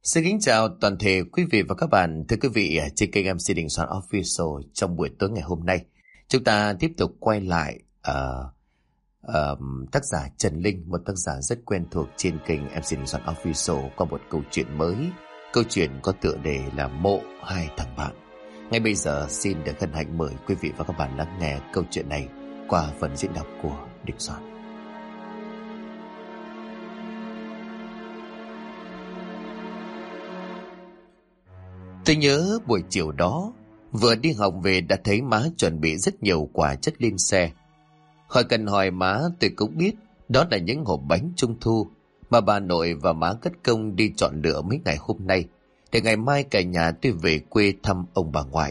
Xin kính chào toàn thể quý vị và các bạn. Thưa quý vị, trên kênh MC Đình Soạn Official, trong buổi tối ngày hôm nay, chúng ta tiếp tục quay lại tác giả Trần Linh, một tác giả rất quen thuộc trên kênh MC Đình Soạn Official, qua một câu chuyện mới. Câu chuyện có tựa đề là Mộ Hai Thằng Bạn. Ngay bây giờ xin được hân hạnh mời quý vị và các bạn lắng nghe câu chuyện này qua phần diễn đọc của Đình Soạn. Tôi nhớ buổi chiều đó, vừa đi học về đã thấy má chuẩn bị rất nhiều quà chất lên xe. Khỏi cần hỏi má, tôi cũng biết đó là những hộp bánh trung thu mà bà nội và má cất công đi chọn lựa mấy ngày hôm nay, để ngày mai cả nhà tôi về quê thăm ông bà ngoại.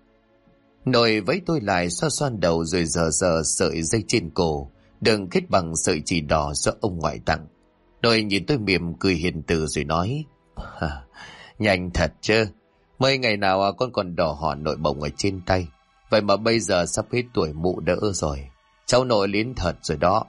Nội vẫy tôi lại, xoa xoa đầu rồi dờ sợi dây trên cổ, đừng kết bằng sợi chỉ đỏ do ông ngoại tặng. Nội nhìn tôi mỉm cười hiền từ rồi nói: Nhanh thật chứ, mấy ngày nào con còn đỏ hòn nội bồng ở trên tay, vậy mà bây giờ sắp hết tuổi mụ đỡ rồi. Cháu nội lín thật rồi đó.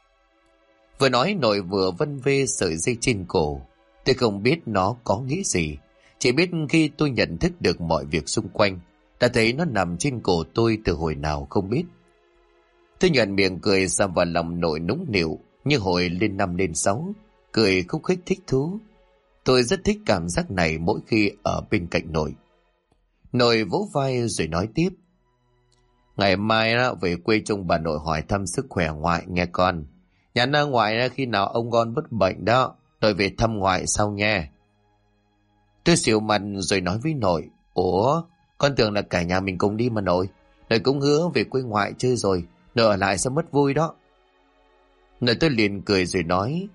Vừa nói nội vừa vân vê sợi dây trên cổ. Tôi không biết nó có nghĩa gì, chỉ biết khi tôi nhận thức được mọi việc xung quanh, đã thấy nó nằm trên cổ tôi từ hồi nào không biết. Tôi nhoẻn miệng cười xăm vào lòng nội nũng nịu như hồi lên 5 lên 6, cười khúc khích thích thú. Tôi rất thích cảm giác này mỗi khi ở bên cạnh nội. Nội vỗ vai rồi nói tiếp: Ngày mai về quê trông bà nội hỏi thăm sức khỏe ngoại nghe con. Nhắn ra ngoại khi nào ông con bất bệnh đó, nội về thăm ngoại sau nha. Tôi xỉu mặt rồi nói với nội: Ủa, con tưởng là cả nhà mình cùng đi mà nội. Nội cũng hứa về quê ngoại chơi rồi, nội ở lại sẽ mất vui đó. Nội tôi liền cười rồi nói: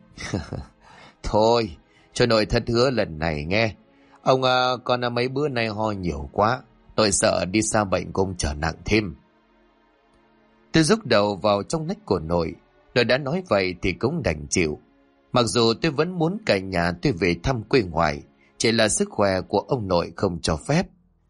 Thôi, cho nội thất hứa lần này nghe. Ông con mấy bữa nay ho nhiều quá, tôi sợ đi xa bệnh cũng trở nặng thêm. Tôi rúc đầu vào trong nách của nội. Nội đã nói vậy thì cũng đành chịu. Mặc dù tôi vẫn muốn cả nhà tôi về thăm quê ngoại, chỉ là sức khỏe của ông nội không cho phép.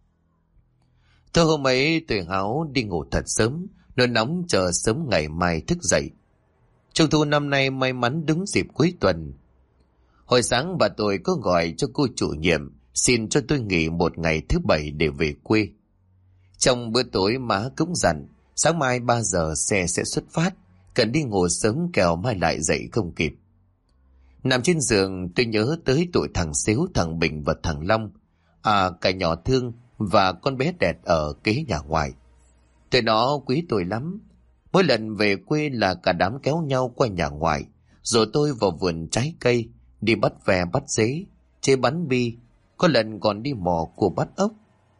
Thôi hôm ấy tôi háo đi ngủ thật sớm, nỗi nóng chờ sớm ngày mai thức dậy. Trung thu năm nay may mắn đúng dịp cuối tuần. Hồi sáng bà tôi có gọi cho cô chủ nhiệm xin cho tôi nghỉ một ngày thứ bảy để về quê. Trong bữa tối má cũng dặn sáng mai 3 giờ xe sẽ xuất phát, cần đi ngủ sớm kẻo mai lại dậy không kịp. Nằm trên giường tôi nhớ tới tụi thằng Xíu, thằng Bình và thằng Long, cả nhỏ Thương và con bé Đẹp ở kế nhà ngoài. Tụi nó quý tôi lắm. Mỗi lần về quê là cả đám kéo nhau qua nhà ngoài, rồi tôi vào vườn trái cây, đi bắt ve bắt dế, chơi bắn bi, có lần còn đi mò cua bắt ốc.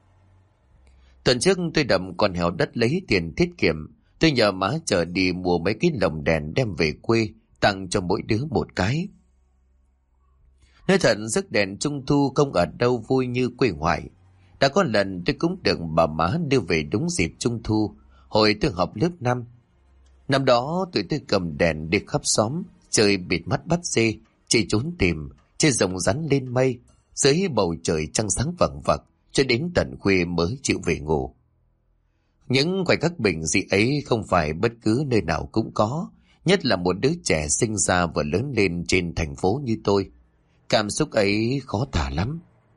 Tuần trước tôi đập con heo đất lấy tiền tiết kiệm, tôi nhờ má chở đi mua mấy cái lồng đèn đem về quê, tặng cho mỗi đứa một cái. Nói thật, rước đèn trung thu không ở đâu vui như quê ngoại. Đã có lần tôi cũng được bà má đưa về đúng dịp trung thu, hồi tôi học lớp 5. Năm đó tụi tôi cầm đèn đi khắp xóm, chơi bịt mắt bắt dê, chơi trốn tìm, chơi rồng rắn lên mây, dưới bầu trời trăng sáng vằng vặc, cho đến tận khuya mới chịu về ngủ. Những khoảnh khắc bình dị ấy không phải bất cứ nơi nào cũng có, nhất là một đứa trẻ sinh ra và lớn lên trên thành phố như tôi. Cảm xúc ấy khó tả lắm.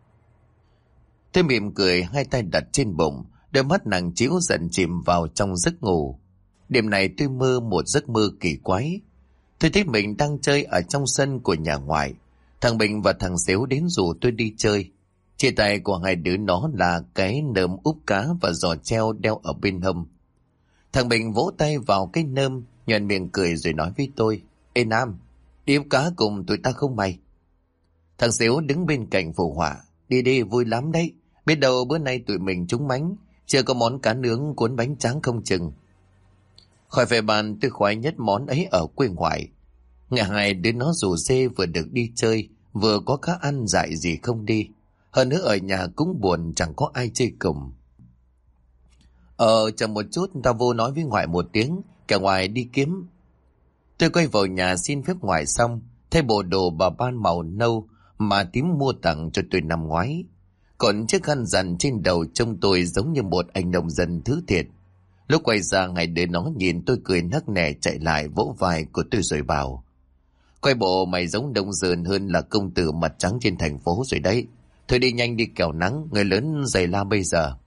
Tôi mỉm cười, hai tay đặt trên bụng, đôi mắt nàng chiếu dần chìm vào trong giấc ngủ. Đêm này tôi mơ một giấc mơ kỳ quái. Tôi thấy mình đang chơi ở trong sân của nhà ngoại. Thằng Bình và thằng Xíu đến rủ tôi đi chơi. Trên tay của hai đứa nó là cái nơm úp cá và giò treo đeo ở bên hông. Thằng Bình vỗ tay vào cái nơm, nhoẻn miệng cười rồi nói với tôi: Ê Nam, đi úp cá cùng tụi ta không mày? Thằng Xíu đứng bên cạnh phụ họa: Đi đi, vui lắm đấy. Biết đâu bữa nay tụi mình trúng mánh, chưa có món cá nướng cuốn bánh tráng không chừng. Khỏi phải bàn, tôi khoái nhất món ấy ở quê ngoại. Ngày hai đứa nó rủ dê vừa được đi chơi, vừa có cá ăn, dại gì không đi. Hơn nữa ở nhà cũng buồn, chẳng có ai chơi cùng. Chờ một chút, tao vô nói với ngoại một tiếng, kẻo ngoại đi kiếm. Tôi quay vào nhà xin phép ngoại xong, thay bộ đồ bà ban màu nâu mà tím mua tặng cho tôi năm ngoái. Còn chiếc khăn rằn trên đầu trông tôi giống như một anh nông dân thứ thiệt. Lúc quay ra, hai đứa nó nhìn tôi cười nắc nẻ chạy lại vỗ vai của tôi rồi bảo: Quay bộ mày giống đông dườn hơn là công tử mặt trắng trên thành phố rồi đấy. Thôi đi nhanh đi kẻo nắng, người lớn giày la bây giờ.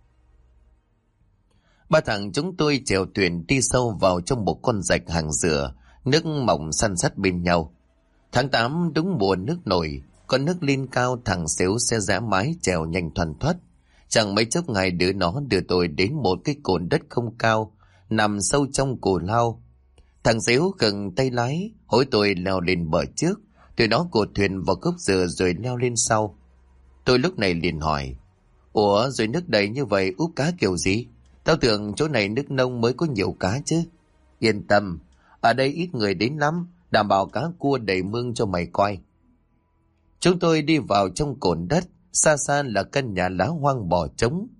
Ba thằng chúng tôi chèo thuyền đi sâu vào trong một con rạch hàng dừa, nước mỏng san sát bên nhau. Tháng 8 đúng mùa nước nổi, con nước lên cao, thằng xéo xe giã mái chèo nhanh thoăn thoắt. Chẳng mấy chốc ngày đứa nó đưa tôi đến một cái cồn đất không cao, nằm sâu trong cù lao. Thằng xéo gần tay lái, hối tôi leo lên bờ trước, tụi nó cột thuyền vào gốc dừa rồi leo lên sau. Tôi lúc này liền hỏi, ủa rồi nước đầy như vậy úp cá kiểu gì? Tao tưởng chỗ này nước nông mới có nhiều cá chứ. Yên tâm, ở đây ít người đến lắm, đảm bảo cá cua đầy mương cho mày coi. Chúng tôi đi vào trong cồn đất, xa xa là căn nhà lá hoang bỏ trống.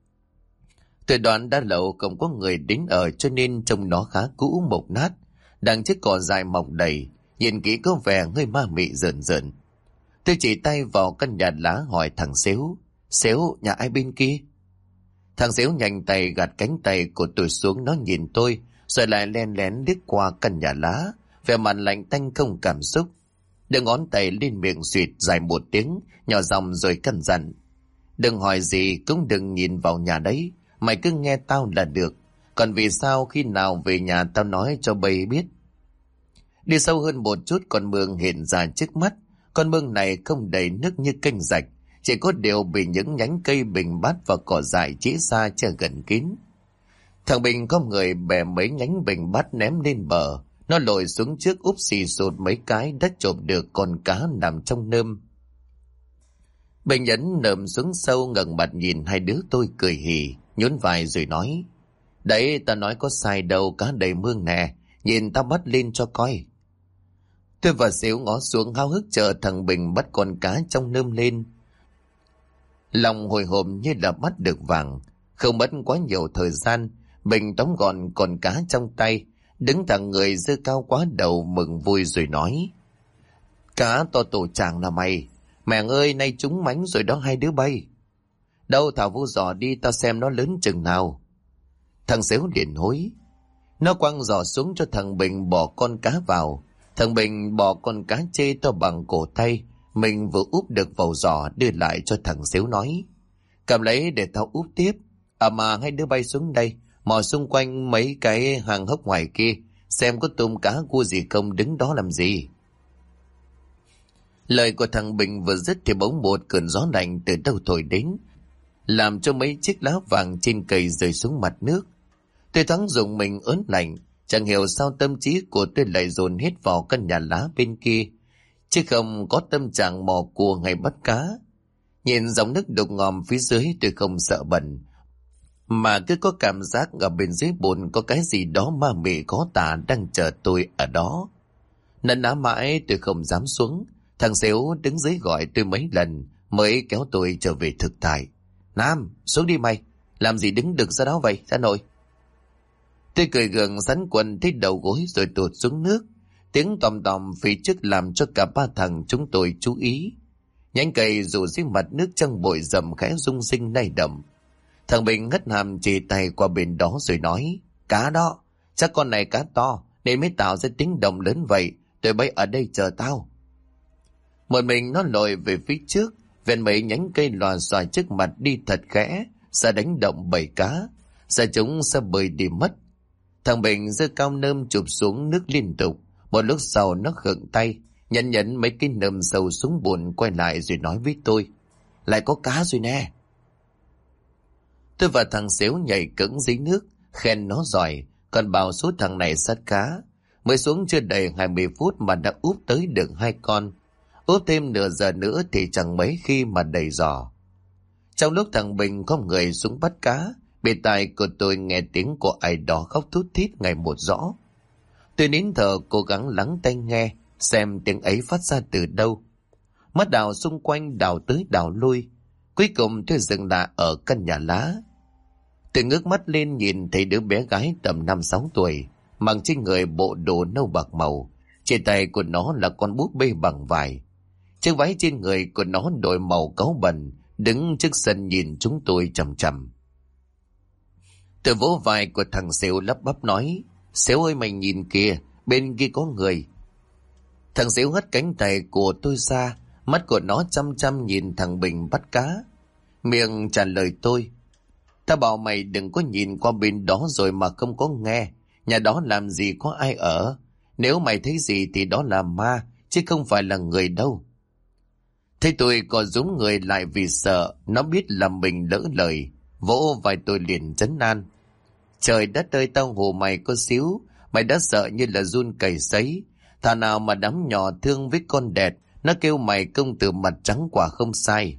Tôi đoán đã lâu không có người đến ở cho nên trông nó khá cũ mục nát. Đằng chiếc cỏ dài mọc đầy, nhìn kỹ có vẻ hơi ma mị rợn rợn. Tôi chỉ tay vào căn nhà lá hỏi thằng Xéo, Xéo, nhà ai bên kia? Thằng Xéo nhanh tay gạt cánh tay của tôi xuống, nó nhìn tôi, rồi lại len lén liếc qua căn nhà lá, vẻ mặt lạnh tanh không cảm xúc. Đưa ngón tay lên miệng suyệt dài một tiếng, nhỏ giọng rồi căn dặn. Đừng hỏi gì cũng đừng nhìn vào nhà đấy, mày cứ nghe tao là được. Còn vì sao khi nào về nhà tao nói cho bay biết. Đi sâu hơn một chút con mương hiện ra trước mắt. Con mương này không đầy nước như kênh rạch, chỉ có điều bị những nhánh cây bình bát và cỏ dại chĩa xa che gần kín. Thằng Bình có người bẻ mấy nhánh bình bát ném lên bờ. Nó lội xuống trước úp xì sụt mấy cái đã chộp được con cá nằm trong nơm. Bình nhấn nơm xuống sâu ngẩng mặt nhìn hai đứa tôi cười hì, nhún vai rồi nói. Đấy, tao nói có sai đâu, cá đầy mương nè, nhìn tao bắt lên cho coi. Tôi và Xíu ngó xuống háo hức chờ thằng Bình bắt con cá trong nơm lên. Lòng hồi hộp như là bắt được vàng. Không mất quá nhiều thời gian, Bình tóm gọn con cá trong tay, đứng thẳng người giơ cao quá đầu mừng vui rồi nói. Cá to tổ chàng là mày. Mẹ ơi, nay chúng mánh rồi đó hai đứa bay. Đâu thảo vô giỏ đi, tao xem nó lớn chừng nào. Thằng Xéo liền hối. Nó quăng giỏ xuống cho thằng Bình bỏ con cá vào. Thằng Bình bỏ con cá chê to bằng cổ tay, mình vừa úp được vào giỏ đưa lại cho thằng Xéo nói. Cầm lấy để tao úp tiếp. À mà hai đứa bay xuống đây, mò xung quanh mấy cái hàng hốc ngoài kia, xem có tôm cá cua gì không, đứng đó làm gì. Lời của thằng Bình vừa dứt thì bỗng một cơn gió lạnh từ đâu thổi đến, làm cho mấy chiếc lá vàng trên cây rơi xuống mặt nước. Tôi thoáng dùng mình ớn lạnh, chẳng hiểu sao tâm trí của tôi lại dồn hết vào căn nhà lá bên kia, chứ không có tâm trạng mò cua hay bắt cá. Nhìn dòng nước đục ngòm phía dưới tôi không sợ bẩn, mà cứ có cảm giác ở bên dưới bùn có cái gì đó ma mị khó tả đang chờ tôi ở đó. Nấn ná mãi tôi không dám xuống. Thằng Xéo đứng dưới gọi tôi mấy lần mới kéo tôi trở về thực tại. Nam, xuống đi mày, làm gì đứng đực ra đó vậy, ra nội. Tôi cười gượng sắn quần thấy đầu gối rồi tụt xuống nước. Tiếng tòm tòm phía trước làm cho cả ba thằng chúng tôi chú ý. Nhánh cây rủ dưới mặt nước trong bụi rậm khẽ rung rinh lay động. Thằng Bình ngất hàm chỉ tay qua bên đó rồi nói. Cá đó, chắc con này cá to nên mới tạo ra tiếng động lớn vậy. Tụi bay ở đây chờ tao. Một mình nó lội về phía trước, ven mấy nhánh cây lòa xòa trước mặt đi thật khẽ, sẽ đánh động bầy cá, sẽ chúng sẽ bơi đi mất. Thằng Bình giơ cao nơm chụp xuống nước liên tục. Một lúc sau nó khựng tay, nhấn mấy cái nơm sâu xuống bùn, quay lại rồi nói với tôi. Lại có cá rồi nè. Tôi và thằng Xéo nhảy cẫng dưới nước, khen nó giỏi, còn bảo số thằng này sát cá. Mới xuống chưa đầy 20 phút mà đã úp tới được 2 con. Úp thêm nửa giờ nữa thì chẳng mấy khi mà đầy giỏ. Trong lúc thằng Bình có người xuống bắt cá, bên tai của tôi nghe tiếng của ai đó khóc thút thít ngày một rõ. Tôi nín thở cố gắng lắng tai nghe xem tiếng ấy phát ra từ đâu. Mắt đào xung quanh, đào tới đào lui. Cuối cùng tôi dừng lại ở căn nhà lá. Tôi ngước mắt lên nhìn thấy đứa bé gái tầm 5-6 tuổi, mặc trên người bộ đồ nâu bạc màu. Trên tay của nó là con búp bê bằng vải. Chiếc váy trên người của nó đổi màu cáu bẩn, đứng trước sân nhìn chúng tôi chằm chằm. Tôi vỗ vai của thằng Xéo lắp bắp nói. Xéo ơi, mày nhìn kìa, bên kia có người. Thằng Xíu hất cánh tay của tôi ra, mắt của nó chăm chăm nhìn thằng Bình bắt cá. Miệng trả lời tôi: "Ta bảo mày đừng có nhìn qua bên đó rồi mà không có nghe. Nhà đó làm gì có ai ở. Nếu mày thấy gì thì đó là ma, chứ không phải là người đâu." Thế tôi có rúm người lại vì sợ nó biết là mình lỡ lời, vỗ vai tôi liền trấn an: "Trời đất ơi, tao hù mày có xíu, mày đã sợ như là run cầy sấy. Thà nào mà đám nhỏ thương với con đẹt, nó kêu mày công tử mặt trắng quả không sai."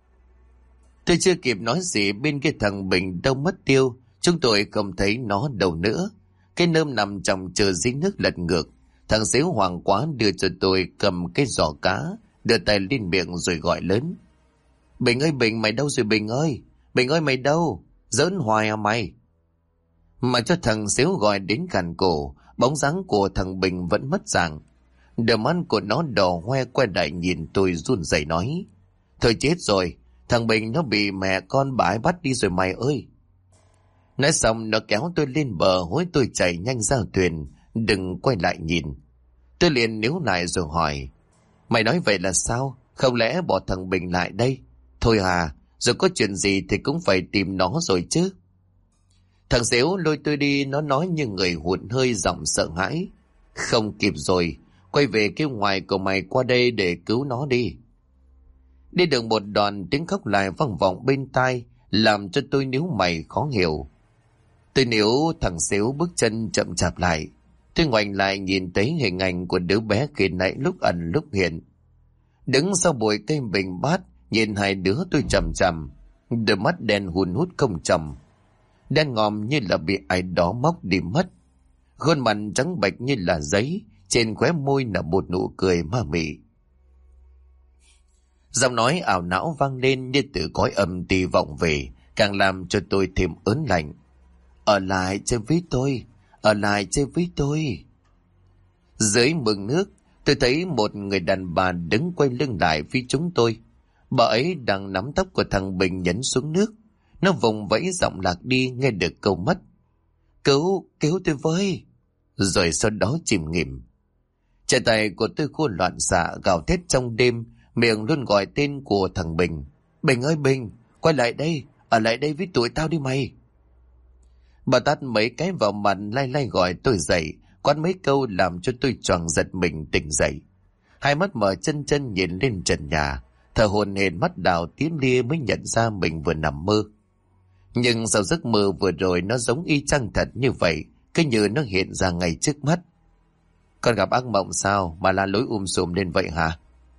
Tôi chưa kịp nói gì, bên kia thằng Bình đâu mất tiêu, chúng tôi không thấy nó đâu nữa. Cái nơm nằm trong chờ dưới nước lật ngược. Thằng Xíu hoảng quá đưa cho tôi cầm cái giỏ cá, đưa tay lên miệng rồi gọi lớn: "Bình ơi Bình, mày đâu rồi Bình ơi? Bình ơi mày đâu? Giỡn hoài à mày?" Mà cho thằng Xíu gọi đến cản cổ, bóng dáng của thằng Bình vẫn mất dạng. Đôi mắt của nó đỏ hoe quay lại nhìn tôi run rẩy nói: "Thôi chết rồi, thằng Bình nó bị mẹ con bà ấy bắt đi rồi mày ơi." Nói xong nó kéo tôi lên bờ hối tôi chạy nhanh ra thuyền, đừng quay lại nhìn. Tôi liền níu lại rồi hỏi: "Mày nói vậy là sao? Không lẽ bỏ thằng Bình lại đây? Thôi à, rồi có chuyện gì thì cũng phải tìm nó rồi chứ." Thằng Xíu lôi tôi đi, nó nói như người hụt hơi, giọng sợ hãi: "Không kịp rồi, quay về kêu ngoài của mày qua đây để cứu nó đi." Đi được một đoạn tiếng khóc lại vang vọng bên tai, làm cho tôi níu mày khó hiểu. Tôi níu thằng Xíu bước chân chậm chạp lại. Tôi ngoảnh lại nhìn thấy hình ảnh của đứa bé khi nãy lúc ẩn lúc hiện. Đứng sau bụi cây bình bát, nhìn hai đứa tôi chằm chằm, đôi mắt đen hun hút không chầm, đen ngòm như là bị ai đó móc đi mất. Khuôn mặt trắng bệch như là giấy, trên khóe môi là một nụ cười ma mị. Giọng nói ảo não vang lên như từ cõi âm ti vọng về, càng làm cho tôi thêm ớn lạnh. "Ở lại chơi với tôi, ở lại chơi với tôi." Dưới mương nước, tôi thấy một người đàn bà đứng quay lưng lại phía chúng tôi. Bà ấy đang nắm tóc của thằng Bình nhấn xuống nước. Nó vùng vẫy giọng lạc đi, nghe được câu mất: Cứu tôi với!" Rồi sau đó chìm nghỉm. Chân tay của tôi khô loạn xạ, gào thét trong đêm, miệng luôn gọi tên của thằng Bình: "Bình ơi Bình, quay lại đây, ở lại đây với tụi tao đi mày." Bà tát mấy cái vào mặt, lay lay gọi tôi dậy, quát mấy câu làm cho tôi choàng giật mình tỉnh dậy. Hai mắt mở chân chân nhìn lên trần nhà, thở hổn hển mắt đào tím lia mới nhận ra mình vừa nằm mơ. Nhưng sau giấc mơ vừa rồi nó giống y chang thật như vậy, cứ như nó hiện ra ngay trước mắt. "Con gặp ác mộng sao mà la lối sùm lên vậy hả?"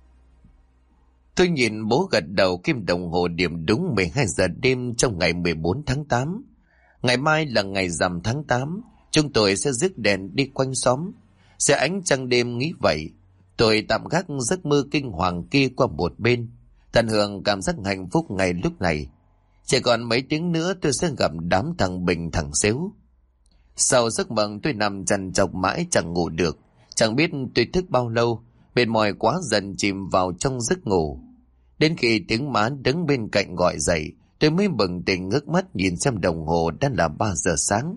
Tôi nhìn bố gật đầu. Kim đồng hồ điểm đúng 12 giờ đêm trong ngày 14 tháng 8. Ngày mai là ngày rằm tháng 8. Chúng tôi sẽ rước đèn đi quanh xóm, sẽ ánh trăng đêm nghĩ vậy. Tôi tạm gác giấc mơ kinh hoàng kia qua một bên, tận hưởng cảm giác hạnh phúc ngày lúc này. Chỉ còn mấy tiếng nữa tôi sẽ gặp đám thằng Bình thằng Xíu. Sau giấc mộng tôi nằm trằn trọc mãi chẳng ngủ được. Chẳng biết tôi thức bao lâu, mệt mỏi quá dần chìm vào trong giấc ngủ. Đến khi tiếng má đứng bên cạnh gọi dậy, tôi mới bừng tỉnh ngước mắt nhìn xem đồng hồ đã là 3 giờ sáng.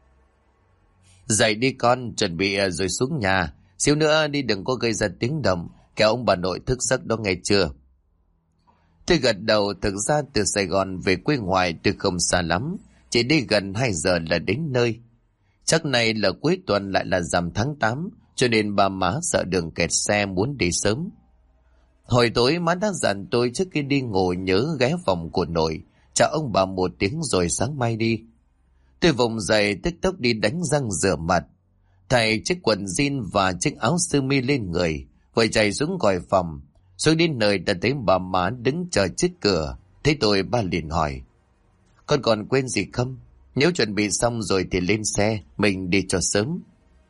"Dậy đi con, chuẩn bị rồi xuống nhà. Xíu nữa đi đừng có gây ra tiếng động, kẻo ông bà nội thức giấc đó nghe chưa?" Tôi gật đầu. Thực ra từ Sài Gòn về quê ngoại tôi không xa lắm, chỉ đi gần 2 giờ là đến nơi. Chắc này là cuối tuần lại là rằm tháng 8, cho nên bà má sợ đường kẹt xe muốn đi sớm. Hồi tối má đã dặn tôi trước khi đi ngủ nhớ ghé phòng của nội, chào ông bà một tiếng rồi sáng mai đi. Tôi vùng dậy tức tốc đi đánh răng rửa mặt, thay chiếc quần jean và chiếc áo sơ mi lên người, vội chạy xuống gọi phòng. Xuống đến nơi đã thấy bà má đứng chờ trước cửa. Thấy tôi ba liền hỏi: "Con còn quên gì không? Nếu chuẩn bị xong rồi thì lên xe, mình đi cho sớm."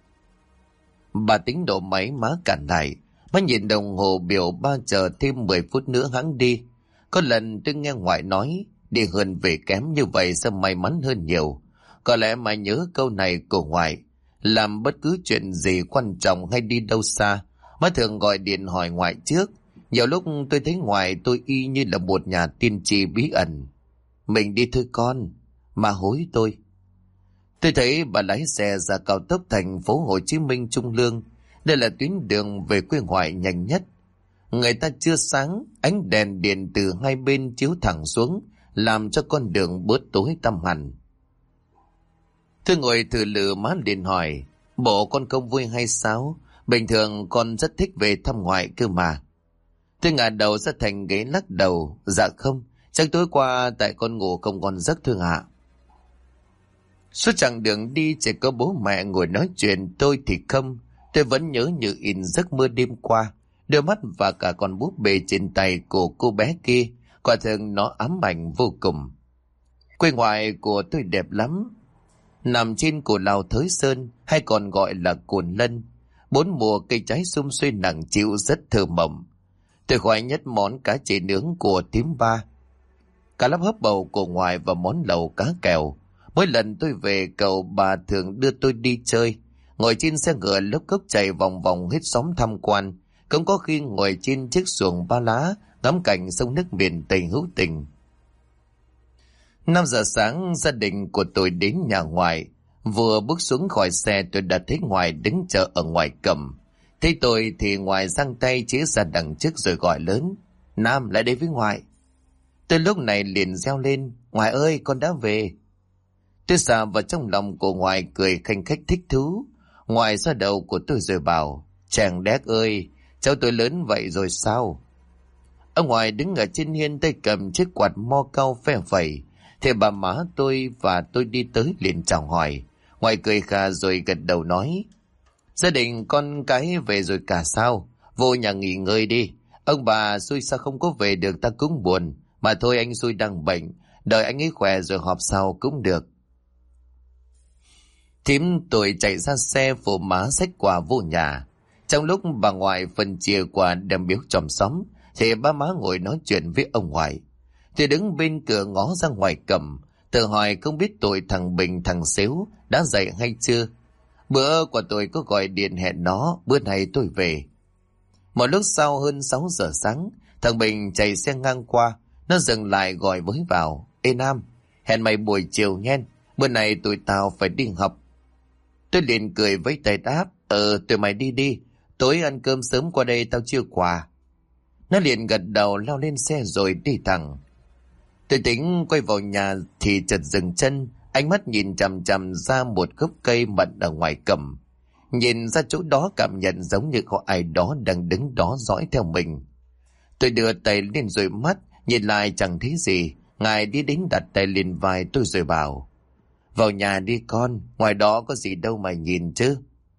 Bà tính đổ máy má cản lại. Má nhìn đồng hồ biểu ba chờ thêm 10 phút nữa hẵng đi. Có lần tôi nghe ngoại nói đi hơn về kém như vậy sẽ may mắn hơn nhiều. Có lẽ mà nhớ câu này của ngoại. Làm bất cứ chuyện gì quan trọng hay đi đâu xa, má thường gọi điện hỏi ngoại trước. Nhiều lúc tôi thấy ngoại tôi y như là một nhà tiên tri bí ẩn. "Mình đi thôi con." Má hối tôi. Tôi thấy bà lái xe ra cao tốc thành phố Hồ Chí Minh Trung Lương. Đây là tuyến đường về quê ngoại nhanh nhất. Người ta chưa sáng, ánh đèn điện từ hai bên chiếu thẳng xuống, làm cho con đường bớt tối tăm hẳn. Tôi ngồi thử lự má liền hỏi, bộ con không vui hay sao? Bình thường con rất thích về thăm ngoại cơ mà. Tôi ngả đầu ra thành ghế lắc đầu, dạ không, chắc tối qua tại con ngủ không còn giấc thương ạ. Suốt chặng đường đi chỉ có bố mẹ ngồi nói chuyện, tôi thì không. Tôi vẫn nhớ như in giấc mơ đêm qua, đôi mắt và cả con búp bê trên tay của cô bé kia, quả thực nó ám ảnh vô cùng. Quê ngoại của tôi đẹp lắm, nằm trên cổ Lào Thới Sơn, hay còn gọi là Cồn Lân. 4 mùa cây trái sum xuê nặng chịu rất thơ mộng. Tôi khoái nhất món cá chê nướng của Tím Ba, cá lóc hấp bầu của ngoại và món lẩu cá kèo. Mỗi lần tôi về, cậu bà thường đưa tôi đi chơi, ngồi trên xe ngựa lốc cốc chạy vòng vòng hết xóm tham quan, cũng có khi ngồi trên chiếc xuồng ba lá ngắm cảnh sông nước miền Tây hữu tình. 5 giờ sáng, gia đình của tôi đến nhà ngoại. Vừa bước xuống khỏi xe tôi đã thấy ngoại đứng chờ ở ngoài cầm. Thấy tôi thì ngoại giang tay chỉ ra đằng trước rồi gọi lớn, Nam lại đây với ngoại. Tôi lúc này liền reo lên, ngoại ơi con đã về. Tôi xà vào trong lòng của ngoại cười khanh khách thích thú. Ngoại xoa đầu của tôi rồi bảo, chàng đét ơi, cháu tôi lớn vậy rồi sao? Ông ngoại đứng ở trên hiên tay cầm chiếc quạt mo cao phe phẩy. Thì bà má tôi và tôi đi tới liền chào hỏi. Ngoại cười khà rồi gật đầu nói, gia đình con cái về rồi cả sao? Vô nhà nghỉ ngơi đi. Ông bà xui sao không có về được ta cũng buồn. Mà thôi anh xui đang bệnh, đợi anh ấy khỏe rồi họp sau cũng được. Thím tôi chạy ra xe phụ má xách quà vô nhà. Trong lúc bà ngoại phân chia quà đem biếu chòm xóm, thì ba má ngồi nói chuyện với ông ngoại. Tôi đứng bên cửa ngó ra ngoài cầm, tự hỏi không biết tụi thằng Bình thằng Xếu đã dậy hay chưa. Bữa của tôi có gọi điện hẹn nó, bữa nay tôi về. Một lúc sau hơn 6 giờ sáng, thằng Bình chạy xe ngang qua, nó dừng lại gọi với vào, ê Nam, hẹn mày buổi chiều nhen, bữa nay tụi tao phải đi học. Tôi liền cười với tay đáp, tụi mày đi đi, tối ăn cơm sớm qua đây tao chia quà. Nó liền gật đầu lao lên xe rồi đi thẳng. Tôi tính quay vào nhà thì chợt dừng chân, ánh mắt nhìn chằm chằm ra một gốc cây mận ở ngoài cầm. Nhìn ra chỗ đó cảm nhận giống như có ai đó đang đứng đó dõi theo mình. Tôi đưa tay lên dụi mắt, nhìn lại chẳng thấy gì. Ngài đi đến đặt tay lên vai tôi rồi bảo, vào nhà đi con, ngoài đó có gì đâu mà nhìn chứ.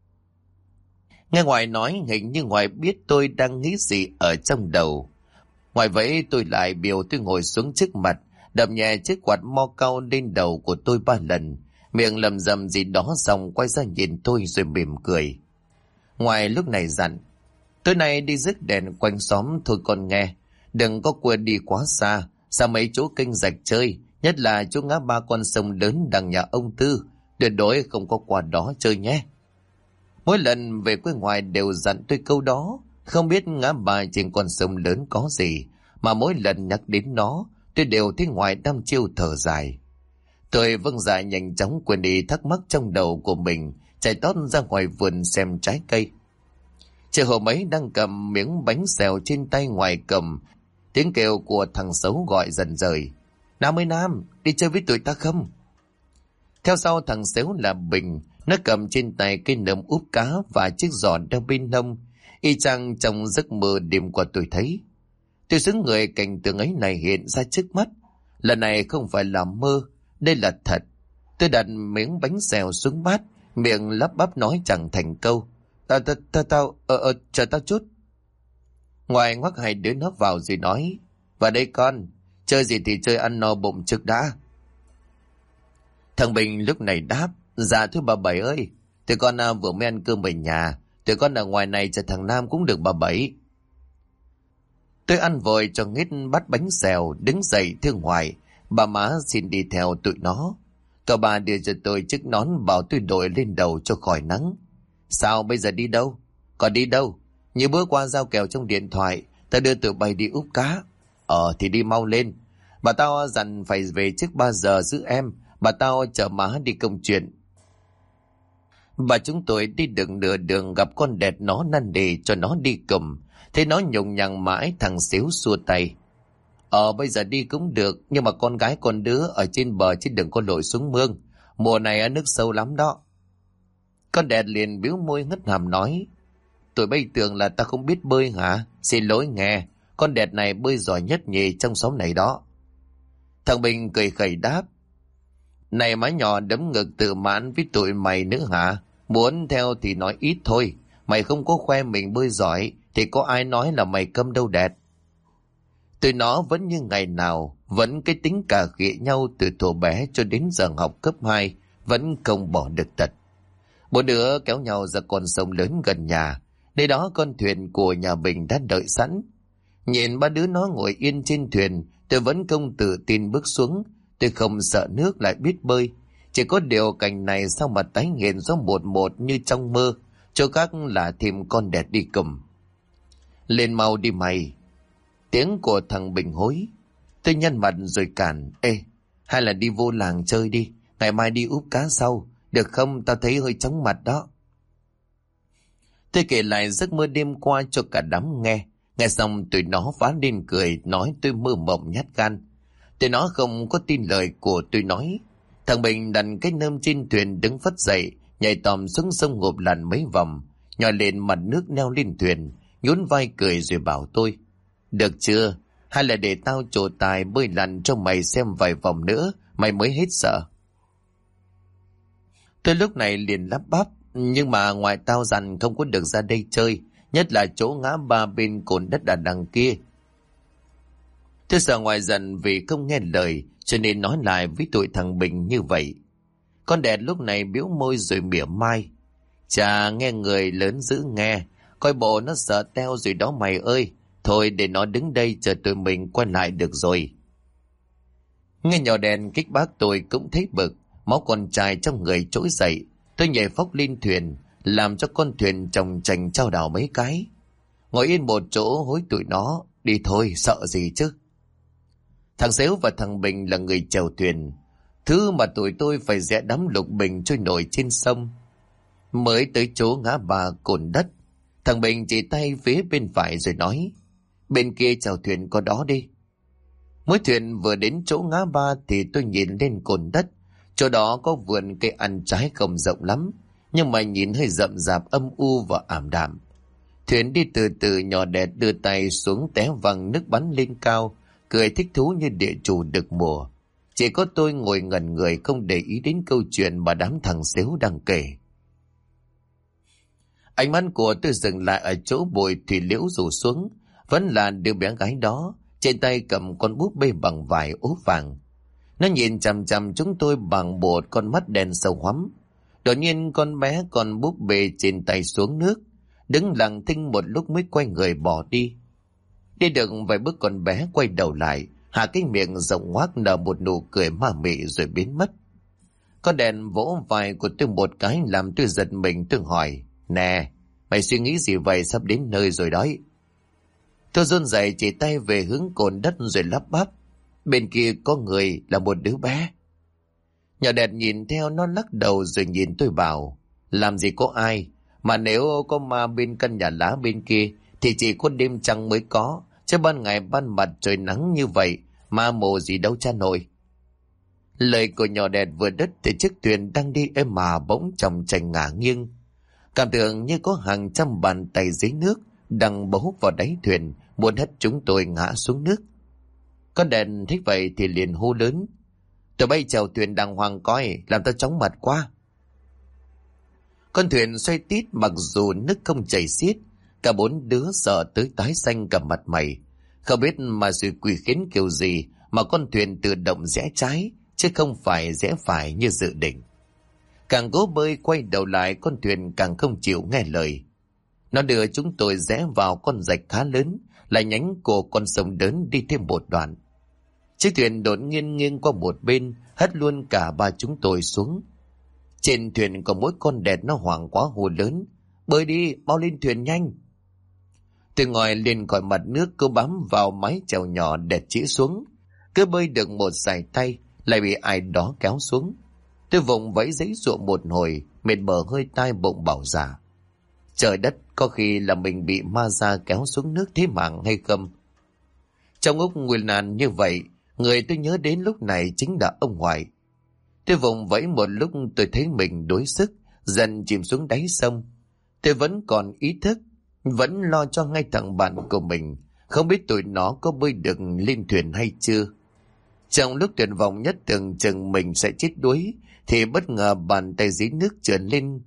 Nghe ngoại nói hình như ngoại biết tôi đang nghĩ gì ở trong đầu. Ngoài vậy tôi lại biểu tôi ngồi xuống trước mặt, đập nhẹ chiếc quạt mo cao lên đầu của tôi 3 lần, miệng lầm rầm gì đó xong quay ra nhìn tôi rồi mỉm cười. Ngoài lúc này dặn, tối nay đi rước đèn quanh xóm thôi con nghe, đừng có quên đi quá xa, xa mấy chỗ kênh rạch chơi, nhất là chỗ ngã ba con sông lớn đằng nhà ông Tư, tuyệt đối không có qua đó chơi nhé. Mỗi lần về quê ngoài đều dặn tôi câu đó. Không biết ngã ba trên con sông lớn có gì, mà mỗi lần nhắc đến nó, tôi đều thấy ngoại đăm chiêu thở dài. Tôi vâng dạ nhanh chóng quên đi thắc mắc trong đầu của mình, chạy tót ra ngoài vườn xem trái cây. Chị Hồ mấy đang cầm miếng bánh xèo trên tay ngoài cầm, tiếng kêu của thằng Xấu gọi dần dời. Nam ơi Nam, đi chơi với tụi ta không? Theo sau thằng Xấu là Bình, nó cầm trên tay cây nấm úp cá và chiếc giỏ đeo bên hông, y chang trong giấc mơ đêm qua tôi thấy. Tôi xứng người, cảnh tượng ấy này hiện ra trước mắt. Lần này không phải là mơ, đây là thật. Tôi đặt miếng bánh xèo xuống bát, miệng lắp bắp nói chẳng thành câu. Chờ tao chút. Ngoài ngoắc hai đứa nó vào rồi nói, vào đây con, chơi gì thì chơi ăn no bụng trước đã. Thằng Bình lúc này đáp, dạ thưa bà Bảy ơi, tụi con vừa mới ăn cơm ở nhà, tụi con ở ngoài này chờ thằng Nam cũng được bà Bảy. Tôi ăn vội cho nghít bát bánh xèo, đứng dậy thưa ngoại, bà má xin đi theo tụi nó. Cậu bà đưa cho tôi chiếc nón bảo tôi đội lên đầu cho khỏi nắng. Sao bây giờ đi đâu? Còn đi đâu? Như bữa qua giao kèo trong điện thoại, ta đưa tụi bay đi úp cá. Thì đi mau lên. Bà tao dặn phải về trước 3 giờ giữ em, bà tao chở má đi công chuyện. Và chúng tôi đi được nửa đường gặp con đẹt nó năn nỉ cho nó đi cùng. Thế nó nhùng nhằng mãi, thằng xíu xua tay. Bây giờ đi cũng được, nhưng mà con gái con đứa ở trên bờ chứ đừng có lội xuống mương. Mùa này nước sâu lắm đó. Con đẹt liền biếu môi hất hàm nói, tụi bay tưởng là ta không biết bơi hả? Xin lỗi nghe, con đẹt này bơi giỏi nhất nhì trong xóm này đó. Thằng Bình cười khẩy đáp, này má nhỏ đấm ngực tự mãn với tụi mày nữa hả? Muốn theo thì nói ít thôi, mày không có khoe mình bơi giỏi thì có ai nói là mày câm đâu đẹt. Tụi nó vẫn như ngày nào, vẫn cái tính cà khịa nhau từ thuở bé cho đến giờ học cấp 2, vẫn không bỏ được tật. Một đứa kéo nhau ra con sông lớn gần nhà, nơi đó con thuyền của nhà Bình đã đợi sẵn. Nhìn ba đứa nó ngồi yên trên thuyền, tôi vẫn không tự tin bước xuống. Tôi không sợ nước lại biết bơi. Chỉ có điều cảnh này sao mà tái hiện gió một một như trong mơ, cho các là thêm con đẹt đi cùng. Lên mau đi mày. Tiếng của thằng Bình hối. Tôi nhăn mặt rồi cản. Ê, hay là đi vô làng chơi đi, ngày mai đi úp cá sau, được không? Tao thấy hơi chóng mặt đó. Tôi kể lại giấc mơ đêm qua cho cả đám nghe. Nghe xong tụi nó phá lên cười, nói tôi mơ mộng nhát gan. Tụi nó không có tin lời của tôi nói. Thằng Bình đặt cái nơm trên thuyền đứng phất dậy, nhảy tòm xuống sông ngộp lặn mấy vòng, nhòi lên mặt nước leo lên thuyền, nhún vai cười rồi bảo tôi, được chưa? Hay là để tao trổ tài bơi lặn cho mày xem vài vòng nữa, mày mới hết sợ. Tôi lúc này liền lắp bắp, nhưng mà ngoài tao dặn không có được ra đây chơi, nhất là chỗ ngã ba bên cồn đất ở đằng kia. Tôi sợ ngoài giận vì không nghe lời, cho nên nói lại với tụi thằng Bình như vậy. Con đẹt lúc này biếu môi rồi mỉa mai. Chà, nghe người lớn giữ nghe, coi bộ nó sợ teo rồi đó mày ơi. Thôi để nó đứng đây chờ tụi mình quay lại được rồi. Nghe nhỏ đèn kích bác tôi cũng thấy bực, máu con trai trong người trỗi dậy. Tôi nhảy phóc lên thuyền, làm cho con thuyền chồng chành trao đảo mấy cái. Ngồi yên một chỗ hối tụi nó, đi thôi sợ gì chứ. Thằng Xéo và thằng Bình là người chèo thuyền, thứ mà tụi tôi phải rẽ đắm lục bình trôi nổi trên sông. Mới tới chỗ ngã ba cồn đất, thằng Bình chỉ tay phía bên phải rồi nói, bên kia chèo thuyền có đó đi. Mỗi thuyền vừa đến chỗ ngã ba thì tôi nhìn lên cồn đất. Chỗ đó có vườn cây ăn trái không rộng lắm, nhưng mà nhìn hơi rậm rạp âm u và ảm đạm. Thuyền đi từ từ, nhỏ đẹt đưa tay xuống té văng nước bắn lên cao, cười thích thú như địa chủ được mùa. Chỉ có tôi ngồi ngẩn người không để ý đến câu chuyện mà đám thằng Xéo đang kể. Ánh mắt của tôi dừng lại ở chỗ bụi thủy liễu rủ xuống, vẫn là đứa bé gái đó, trên tay cầm con búp bê bằng vải ốp vàng. Nó nhìn chằm chằm chúng tôi bằng một con mắt đen sâu hoắm. Đột nhiên con bé con búp bê trên tay xuống nước, đứng lặng thinh một lúc mới quay người bỏ đi. Đi được vài bước con bé quay đầu lại, hạ cái miệng rộng ngoác nở một nụ cười ma mị rồi biến mất. Con đèn vỗ vai của tôi một cái làm tôi giật mình. Tôi hỏi, nè, mày suy nghĩ gì vậy, sắp đến nơi rồi đấy. Tôi run rẩy chỉ tay về hướng cồn đất rồi lắp bắp, bên kia có người, là một đứa bé. Nhỏ đẹt nhìn theo nó lắc đầu rồi nhìn tôi bảo, làm gì có ai, mà nếu có ma bên căn nhà lá bên kia thì chỉ có đêm trăng mới có, chứ ban ngày ban mặt trời nắng như vậy, ma mồ gì đâu cha nội. Lời của nhỏ đẹt vừa đứt thì chiếc thuyền đang đi êm mà bỗng chồng chành ngả nghiêng. Cảm tưởng như có hàng trăm bàn tay dưới nước đang bấu vào đáy thuyền, muốn hất chúng tôi ngã xuống nước. Con đèn thích vậy thì liền hô lớn, tụi bay chèo thuyền đàng hoàng coi, làm tao chóng mặt quá. Con thuyền xoay tít mặc dù nước không chảy xiết, cả bốn đứa sợ tới tái xanh cả mặt mày. Không biết mà sự quỷ khiến kiểu gì mà con thuyền tự động rẽ trái, chứ không phải rẽ phải như dự định. Càng cố bơi quay đầu lại, con thuyền càng không chịu nghe lời. Nó đưa chúng tôi rẽ vào con rạch khá lớn, lại nhánh của con sông lớn đi thêm một đoạn. Chiếc thuyền đột nhiên nghiêng qua một bên, hất luôn cả ba chúng tôi xuống. Trên thuyền có mỗi con đẹt nó hoảng quá hô lớn, bơi đi, mau lên thuyền nhanh. Tôi ngồi lên khỏi mặt nước, cứ bám vào mái chèo nhỏ đẹt chỉ xuống. Cứ bơi được một sải tay lại bị ai đó kéo xuống. Tôi vùng vẫy giấy ruộng một hồi, mệt mỏi hơi tai bụng bảo dạ. Trời đất, có khi là mình bị ma da kéo xuống nước thế mạng hay không? Trong lúc nguy nan như vậy, người tôi nhớ đến lúc này chính là ông ngoại. Tôi vùng vẫy một lúc, tôi thấy mình đuối sức, dần chìm xuống đáy sông. Tôi vẫn còn ý thức, vẫn lo cho ngay thằng bạn của mình, không biết tụi nó có bơi được lên thuyền hay chưa. Trong lúc tuyệt vọng nhất tưởng chừng mình sẽ chết đuối, thì bất ngờ bàn tay dưới nước trườn lên.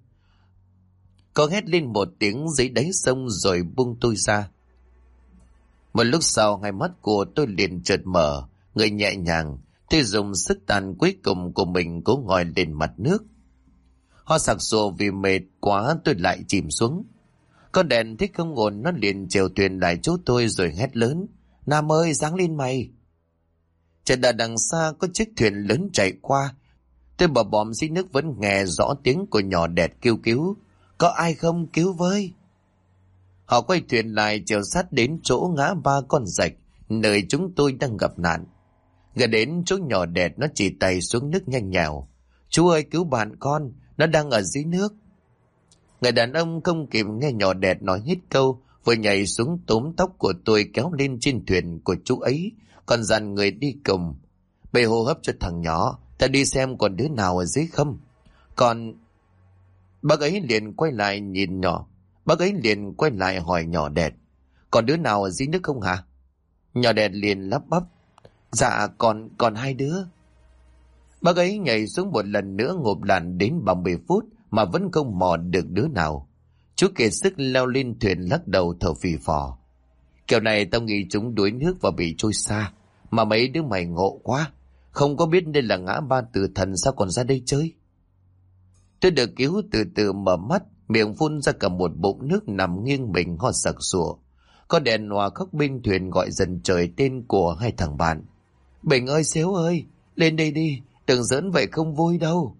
Có hét lên một tiếng dưới đáy sông rồi buông tôi ra. Một lúc sau, hai mắt của tôi liền chợt mở, người nhẹ nhàng. Tôi dùng sức tàn cuối cùng của mình cố ngoi lên mặt nước. Ho sặc sụa vì mệt quá, tôi lại chìm xuống. Con đèn thích không ổn, nó liền chèo thuyền lại chỗ tôi rồi hét lớn: Nam ơi, giáng lên mày! Chợt đã đằng xa có chiếc thuyền lớn chạy qua. Tôi bò bòm dưới nước vẫn nghe rõ tiếng của nhỏ Đẹt kêu cứu: Có ai không, cứu với! Họ quay thuyền lại chèo sát đến chỗ ngã ba con rạch, nơi chúng tôi đang gặp nạn. Gần đến chỗ nhỏ Đẹt, nó chỉ tay xuống nước nhanh nhào: Chú ơi, cứu bạn con, nó đang ở dưới nước. Người đàn ông không kịp nghe nhỏ Đẹt nói hết câu, vừa nhảy xuống túm tóc của tôi kéo lên trên thuyền của chú ấy, còn dặn người đi cùng: Bày hô hấp cho thằng nhỏ, ta đi xem còn đứa nào ở dưới không. Còn bác ấy liền quay lại nhìn nhỏ. Bác ấy liền quay lại hỏi nhỏ Đẹt: Còn đứa nào ở dưới nước không hả? Nhỏ Đẹt liền lắp bắp: Dạ còn hai đứa. Bác ấy nhảy xuống một lần nữa, ngộp lặn đến 30 phút mà vẫn không mò được đứa nào. Chú kiệt sức leo lên thuyền lắc đầu thở phì phò: Kiểu này tao nghĩ chúng đuối nước và bị trôi xa. Mà mấy đứa mày ngộ quá, không có biết đây là ngã ba tử thần, sao còn ra đây chơi? Tôi được cứu từ từ mở mắt, miệng phun ra cả một bụng nước, nằm nghiêng mình ho sặc sụa. Có đèn hòa khóc bên thuyền gọi dần trời tên của hai thằng bạn: Bình ơi, Xéo ơi, lên đây đi, đừng giỡn vậy không vui đâu.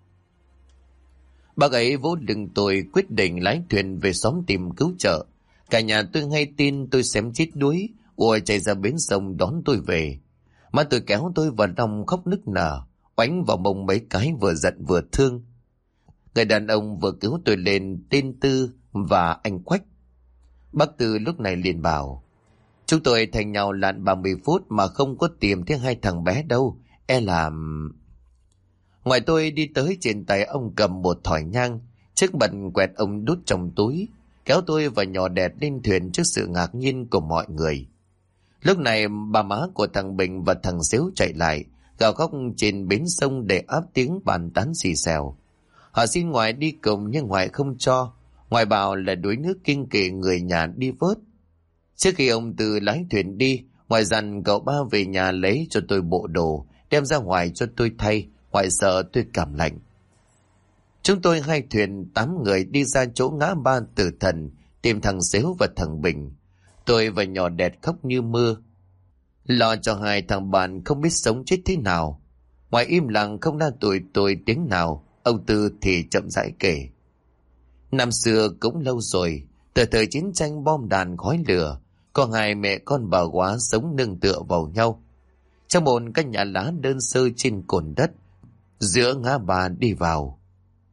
Bác ấy vỗ lưng tôi, quyết định lái thuyền về xóm tìm cứu trợ. Cả nhà tôi hay tin tôi xém chết đuối, ùa chạy ra bến sông đón tôi về. Mà tôi kéo tôi vào lòng khóc nức nở, oánh vào mông mấy cái vừa giận vừa thương. Người đàn ông vừa cứu tôi lên tên Tư và anh Quách. Bác Tư lúc này liền bảo: Chúng tôi thành nhau lặn 30 phút mà không có tìm thấy hai thằng bé đâu, e là... Ngoài tôi đi tới, trên tay ông cầm một thỏi nhang, chiếc bật quẹt ông đút trong túi, kéo tôi và nhỏ Đẹt lên thuyền trước sự ngạc nhiên của mọi người. Lúc này bà má của thằng Bình và thằng Xéo chạy lại, gào khóc trên bến sông để áp tiếng bàn tán xì xèo. Họ xin ngoại đi cùng nhưng ngoại không cho. Ngoại bảo là đuối nước kinh kỵ người nhà đi vớt. Trước khi ông Tư lái thuyền đi, ngoại dặn cậu ba về nhà lấy cho tôi bộ đồ, đem ra ngoài cho tôi thay, ngoại sợ tôi cảm lạnh. Chúng tôi hai thuyền 8 người đi ra chỗ ngã ba tử thần, tìm thằng Xéo và thằng Bình. Tôi và nhỏ Đẹt khóc như mưa, lo cho hai thằng bạn không biết sống chết thế nào. Ngoài im lặng không ra tụi tôi tiếng nào, ông Tư thì chậm rãi kể. Năm xưa cũng lâu rồi, từ thời chiến tranh bom đạn khói lửa, có hai mẹ con bà Quá sống nương tựa vào nhau trong một căn nhà lá đơn sơ trên cồn đất giữa ngã ba đi vào.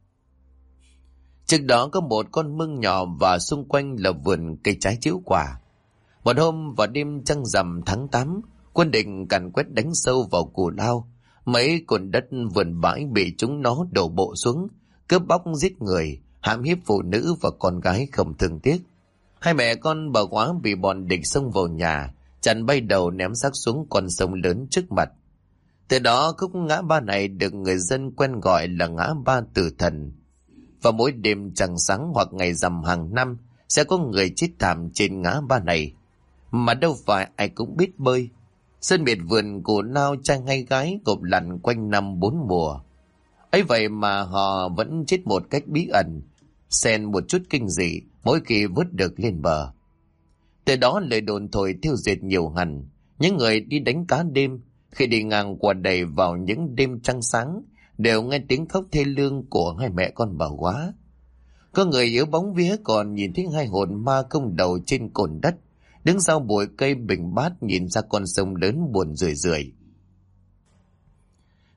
Trước đó có một con mương nhỏ và xung quanh là vườn cây trái trĩu quả. Một hôm vào đêm trăng rằm tháng 8, quân địch càn quét đánh sâu vào cù lao. Mấy cồn đất vườn bãi bị chúng nó đổ bộ xuống, cướp bóc giết người, hãm hiếp phụ nữ và con gái không thương tiếc. Hai mẹ con bà Quá bị bọn địch xông vào nhà, chặn bay đầu ném xác xuống con sông lớn trước mặt. Từ đó khúc ngã ba này được người dân quen gọi là ngã ba tử thần. Và mỗi đêm trăng sáng hoặc ngày rằm hàng năm sẽ có người chết thảm trên ngã ba này. Mà đâu phải ai cũng biết bơi. Sân miệt vườn của lao trai hay gái gộp lặn quanh năm 4 mùa. Ấy vậy mà họ vẫn chết một cách bí ẩn, xen một chút kinh dị mỗi khi vớt được lên bờ. Từ đó lời đồn thổi tiêu diệt nhiều hẳn. Những người đi đánh cá đêm, khi đi ngang qua đầy vào những đêm trăng sáng, đều nghe tiếng khóc thê lương của hai mẹ con bà Quá. Có người yếu bóng vía còn nhìn thấy hai hồn ma không đầu trên cồn đất, đứng sau bụi cây bình bát nhìn ra con sông lớn buồn rười rượi.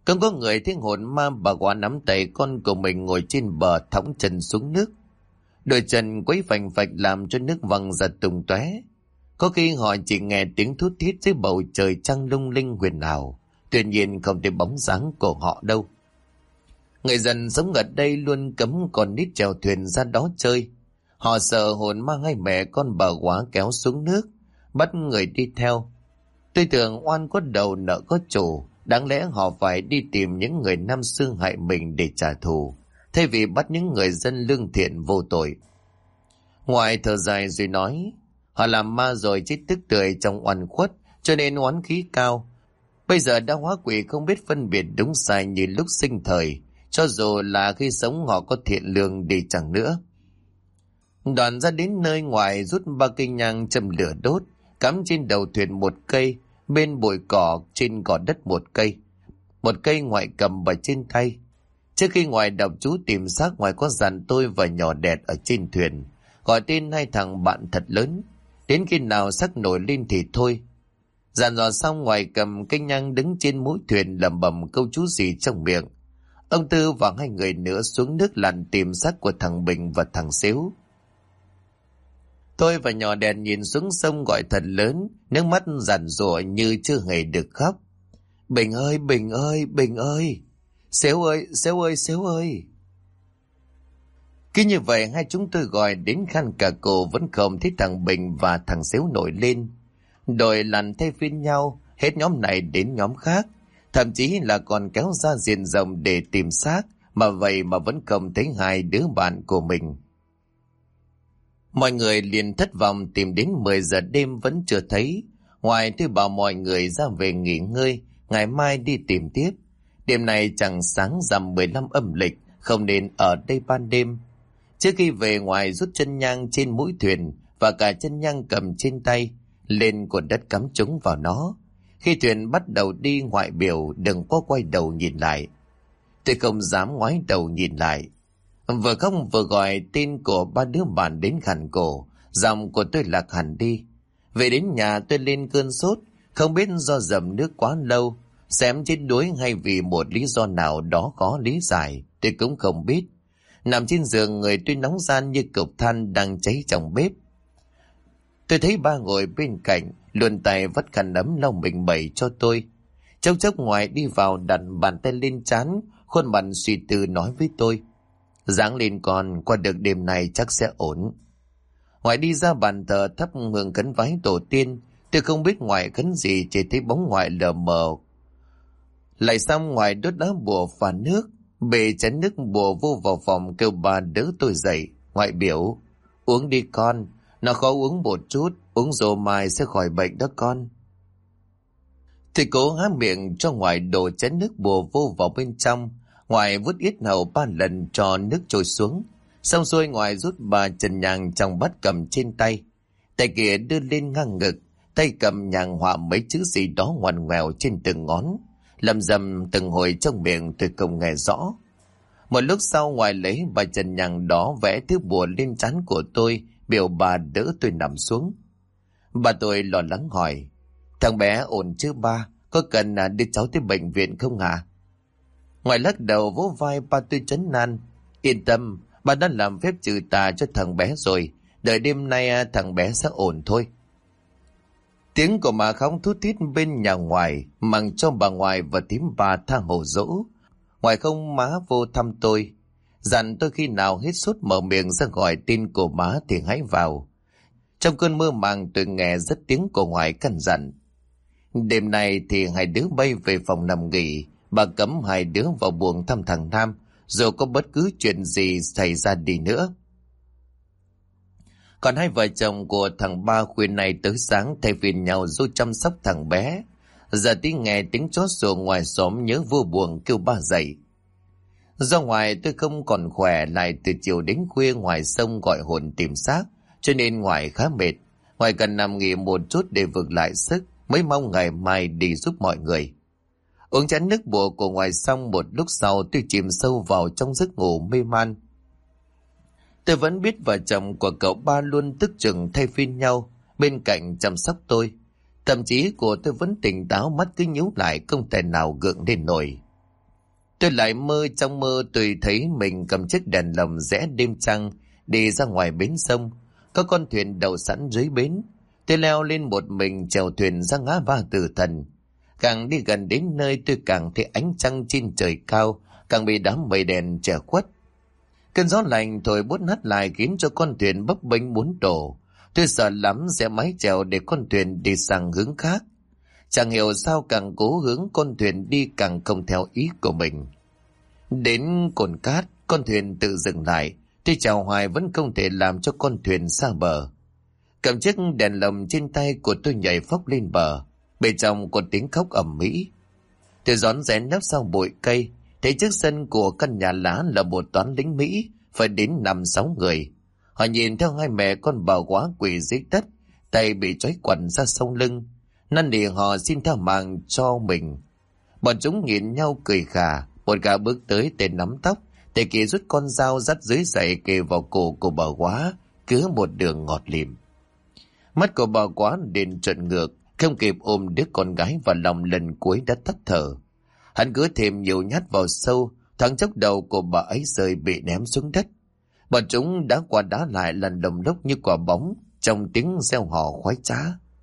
Không có người thấy hồn ma bà quả nắm tay con của mình ngồi trên bờ thõng chân xuống nước. Đôi chân quấy phành phạch làm cho nước văng ra tung tóe. Có khi họ chỉ nghe tiếng thút thít dưới bầu trời trăng lung linh huyền ảo. Tuy nhiên không thấy bóng dáng của họ đâu. Người dân sống ở đây luôn cấm con nít chèo thuyền ra đó chơi. Họ sợ hồn ma hay mẹ con bà quá kéo xuống nước, bắt người đi theo. Tôi tưởng oan có đầu nợ có chủ, đáng lẽ họ phải đi tìm những người năm xưa hại mình để trả thù, thay vì bắt những người dân lương thiện vô tội. Ngoại thở dài rồi nói, họ làm ma rồi chết tức tưởi trong oan khuất, cho nên oán khí cao. Bây giờ đã hóa quỷ không biết phân biệt đúng sai như lúc sinh thời, cho dù là khi sống họ có thiện lương đi chẳng nữa. Đoàn ra đến nơi ngoài rút 3 cây nhang châm lửa đốt, cắm trên đầu thuyền một cây, bên bụi cỏ trên gò đất một cây ngoại cầm vào trên tay. Trước khi ngoại đọc chú tìm xác, ngoại có dặn tôi và nhỏ đẹt ở trên thuyền, gọi tên 2 thằng bạn thật lớn, đến khi nào xác nổi lên thì thôi. Dặn dò xong, ngoại cầm cây nhang đứng trên mũi thuyền lẩm bẩm câu chú gì trong miệng. Ông Tư và 2 người nữa xuống nước lặn tìm xác của thằng Bình và thằng Xíu. Tôi và nhỏ đèn nhìn xuống sông gọi thật lớn, nước mắt giàn giụa như chưa hề được khóc. Bình ơi, Bình ơi, Bình ơi! Xéo ơi, Xéo ơi, Xéo ơi! Cứ như vậy hai chúng tôi gọi đến khăn cả cổ vẫn không thấy thằng Bình và thằng Xéo nổi lên. Đội lặn thay phiên nhau, hết nhóm này đến nhóm khác, thậm chí là còn kéo ra diện rộng để tìm xác, mà vậy mà vẫn không thấy 2 đứa bạn của mình. Mọi người liền thất vọng, tìm đến 10 giờ đêm vẫn chưa thấy. Ngoài tôi bảo mọi người ra về nghỉ ngơi, ngày mai đi tìm tiếp. Đêm này chẳng sáng rằm 15 âm lịch, không nên ở đây ban đêm. Trước khi về, ngoài rút chân nhang trên mũi thuyền và cả chân nhang cầm trên tay lên cột đất cắm trúng vào nó. Khi thuyền bắt đầu đi, ngoại biểu đừng có quay đầu nhìn lại. Tôi không dám ngoái đầu nhìn lại. Vừa khóc vừa gọi tên của 3 đứa bạn đến khàn cổ, giọng của tôi lạc hẳn đi. Về đến nhà tôi lên cơn sốt, không biết do dầm nước quá lâu, xém chết đuối hay vì một lý do nào đó có lý giải, tôi cũng không biết. Nằm trên giường, người tôi nóng ran như cục than đang cháy trong bếp. Tôi thấy ba ngồi bên cạnh, luồn tay vắt khăn ấm lau mình bẩy cho tôi. Chốc chốc ngoài đi vào đặt bàn tay lên trán, khuôn mặt suy tư nói với tôi. Ráng lên con, qua được đêm này chắc sẽ ổn. Ngoài đi ra bàn thờ thắp hương khấn vái tổ tiên, tôi không biết ngoài khấn gì, chỉ thấy bóng ngoại lờ mờ. Lại xong, ngoài đốt lá bùa pha nước, bề chén nước bùa vô vào phòng kêu bà đỡ tôi dậy. Ngoại biểu, uống đi con, nó khó uống một chút, uống rồi mai sẽ khỏi bệnh đó con. Thì cố há miệng cho ngoại đổ chén nước bùa vô vào bên trong. Ngoại vút yết hầu 3 lần cho nước trôi xuống. Xong xuôi, ngoại rút 3 chân nhang trong bát cầm trên tay. Tay kia đưa lên ngang ngực, tay cầm nhang họa mấy chữ gì đó ngoằn ngoèo trên từng ngón, lầm rầm từng hồi trong miệng tôi không nghe rõ. Một lúc sau, ngoại lấy 3 chân nhang đó vẽ thứ bùa lên trán của tôi, biểu bà đỡ tôi nằm xuống. Bà tôi lo lắng hỏi, thằng bé ổn chứ ba, có cần đưa cháu tới bệnh viện không hả? Ngoại lắc đầu vỗ vai ba tôi trấn an, yên tâm, bà đã làm phép trừ tà cho thằng bé rồi, đợi đêm nay thằng bé sẽ ổn thôi. Tiếng của bà khóc thút thít bên nhà ngoài, mặng cho bà ngoại và thím bà tha hồ dỗ. Ngoại không má vô thăm tôi, dặn tôi khi nào hết sốt mở miệng ra gọi tên của má thì hãy vào. Trong cơn mơ màng tôi nghe rất tiếng của ngoại căn dặn. Đêm nay thì 2 đứa bay về phòng nằm nghỉ, bà cấm 2 đứa vào buồng thăm thằng Nam, dù có bất cứ chuyện gì xảy ra đi nữa. Còn 2 vợ chồng của thằng Ba khuya này tới sáng thay phiên nhau giúp chăm sóc thằng bé. Giờ tí nghe tiếng chó sủa ngoài xóm nhớ vô buồng kêu ba dậy. Do ngoài tôi không còn khỏe, lại từ chiều đến khuya ngoài sông gọi hồn tìm xác, cho nên ngoài khá mệt. Ngoài cần nằm nghỉ một chút để vực lại sức, mới mong ngày mai đi giúp mọi người. Uống chén nước bùa của ngoài xong, một lúc sau tôi chìm sâu vào trong giấc ngủ mê man. Tôi vẫn biết vợ chồng của cậu Ba luôn tức chừng thay phiên nhau bên cạnh chăm sóc tôi. Thậm chí của tôi vẫn tỉnh táo, mắt cứ nhíu lại không thể nào gượng lên nổi. Tôi lại mơ, trong mơ tôi thấy mình cầm chiếc đèn lồng rẽ đêm trăng đi ra ngoài bến sông. Có con thuyền đậu sẵn dưới bến. Tôi leo lên một mình chèo thuyền ra ngã ba Tử Thần. Càng đi gần đến nơi tôi càng thấy ánh trăng trên trời cao, càng bị đám mây đèn che khuất. Cơn gió lạnh thổi bút nát lại khiến cho con thuyền bấp bênh muốn đổ. Tôi sợ lắm sẽ mái chèo để con thuyền đi sang hướng khác. Chẳng hiểu sao càng cố hướng con thuyền đi càng không theo ý của mình. Đến cồn cát, con thuyền tự dừng lại. Tôi chèo hoài vẫn không thể làm cho con thuyền xa bờ. Cầm chiếc đèn lồng trên tay của tôi nhảy phóc lên bờ. Bên trong có tiếng khóc ầm ĩ. Tôi rón rén nấp sau bụi cây, thấy trước sân của căn nhà lá là một toán lính Mỹ, phải đến 5-6 người. Họ nhìn theo hai mẹ con bà quá quỳ dưới đất, tay bị trói quằn ra sau lưng. Năn nỉ họ xin tha mạng cho mình. Bọn chúng nhìn nhau cười khà. Một gã bước tới, tên nắm tóc, tay kia rút con dao dắt dưới giày kề vào cổ của bà quá, cứ một đường ngọt lịm. Mắt của bà quá đến trợn ngược, không kịp ôm đứa con gái vào lòng lần cuối đã tắt thở. Hắn cứ thêm nhiều nhát vào sâu, thoáng chốc đầu của bà ấy rơi bị ném xuống đất. Bọn chúng đá qua đá lại lần đồng lốc như quả bóng, trong tiếng reo hò khoái trá.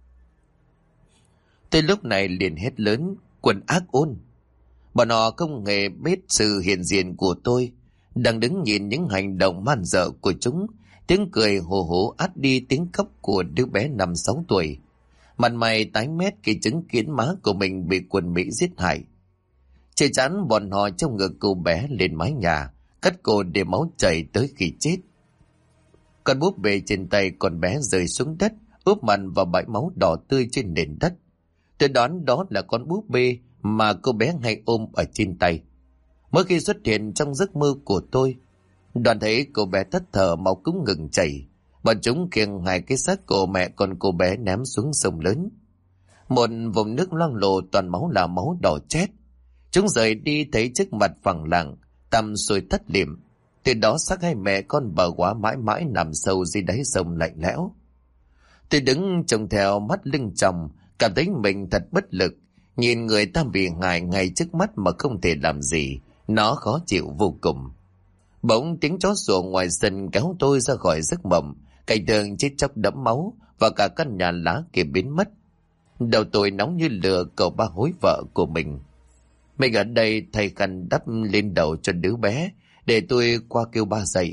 Tới lúc này liền hét lớn, quần ác ôn. Bọn họ không hề biết sự hiện diện của tôi, đang đứng nhìn những hành động man dợ của chúng. Tiếng cười hồ hố át đi tiếng khóc của đứa bé 5-6 tuổi. Mặt mày tái mét khi chứng kiến má của mình bị quân Mỹ giết hại. Chơi chán bọn họ trong ngực cô bé lên mái nhà, cắt cô để máu chảy tới khi chết. Con búp bê trên tay con bé rơi xuống đất, úp mặt vào bãi máu đỏ tươi trên nền đất. Tôi đoán đó là con búp bê mà cô bé hay ôm ở trên tay. Mỗi khi xuất hiện trong giấc mơ của tôi, đoàn thấy cô bé thất thở, máu cũng ngừng chảy. Bọn chúng kiêng hai cái xác của mẹ con cô bé ném xuống sông lớn. Một vùng nước loang lổ toàn máu là máu đỏ chét. Chúng rời đi thấy trước mặt phẳng lặng, tăm xuôi thất liệm. Từ đó xác hai mẹ con bà quá mãi mãi nằm sâu dưới đáy sông lạnh lẽo. Tôi đứng trông theo, mắt lưng tròng, cảm thấy mình thật bất lực. Nhìn người ta bị hại ngay trước mắt mà không thể làm gì, nó khó chịu vô cùng. Bỗng tiếng chó sủa ngoài sân kéo tôi ra khỏi giấc mộng. Cảnh tượng chết chóc đẫm máu và cả căn nhà lá kia biến mất. Đầu tôi nóng như lửa, cậu ba hối vợ của mình. Mình ở đây thay khăn đắp lên đầu cho đứa bé, để tôi qua kêu ba dậy.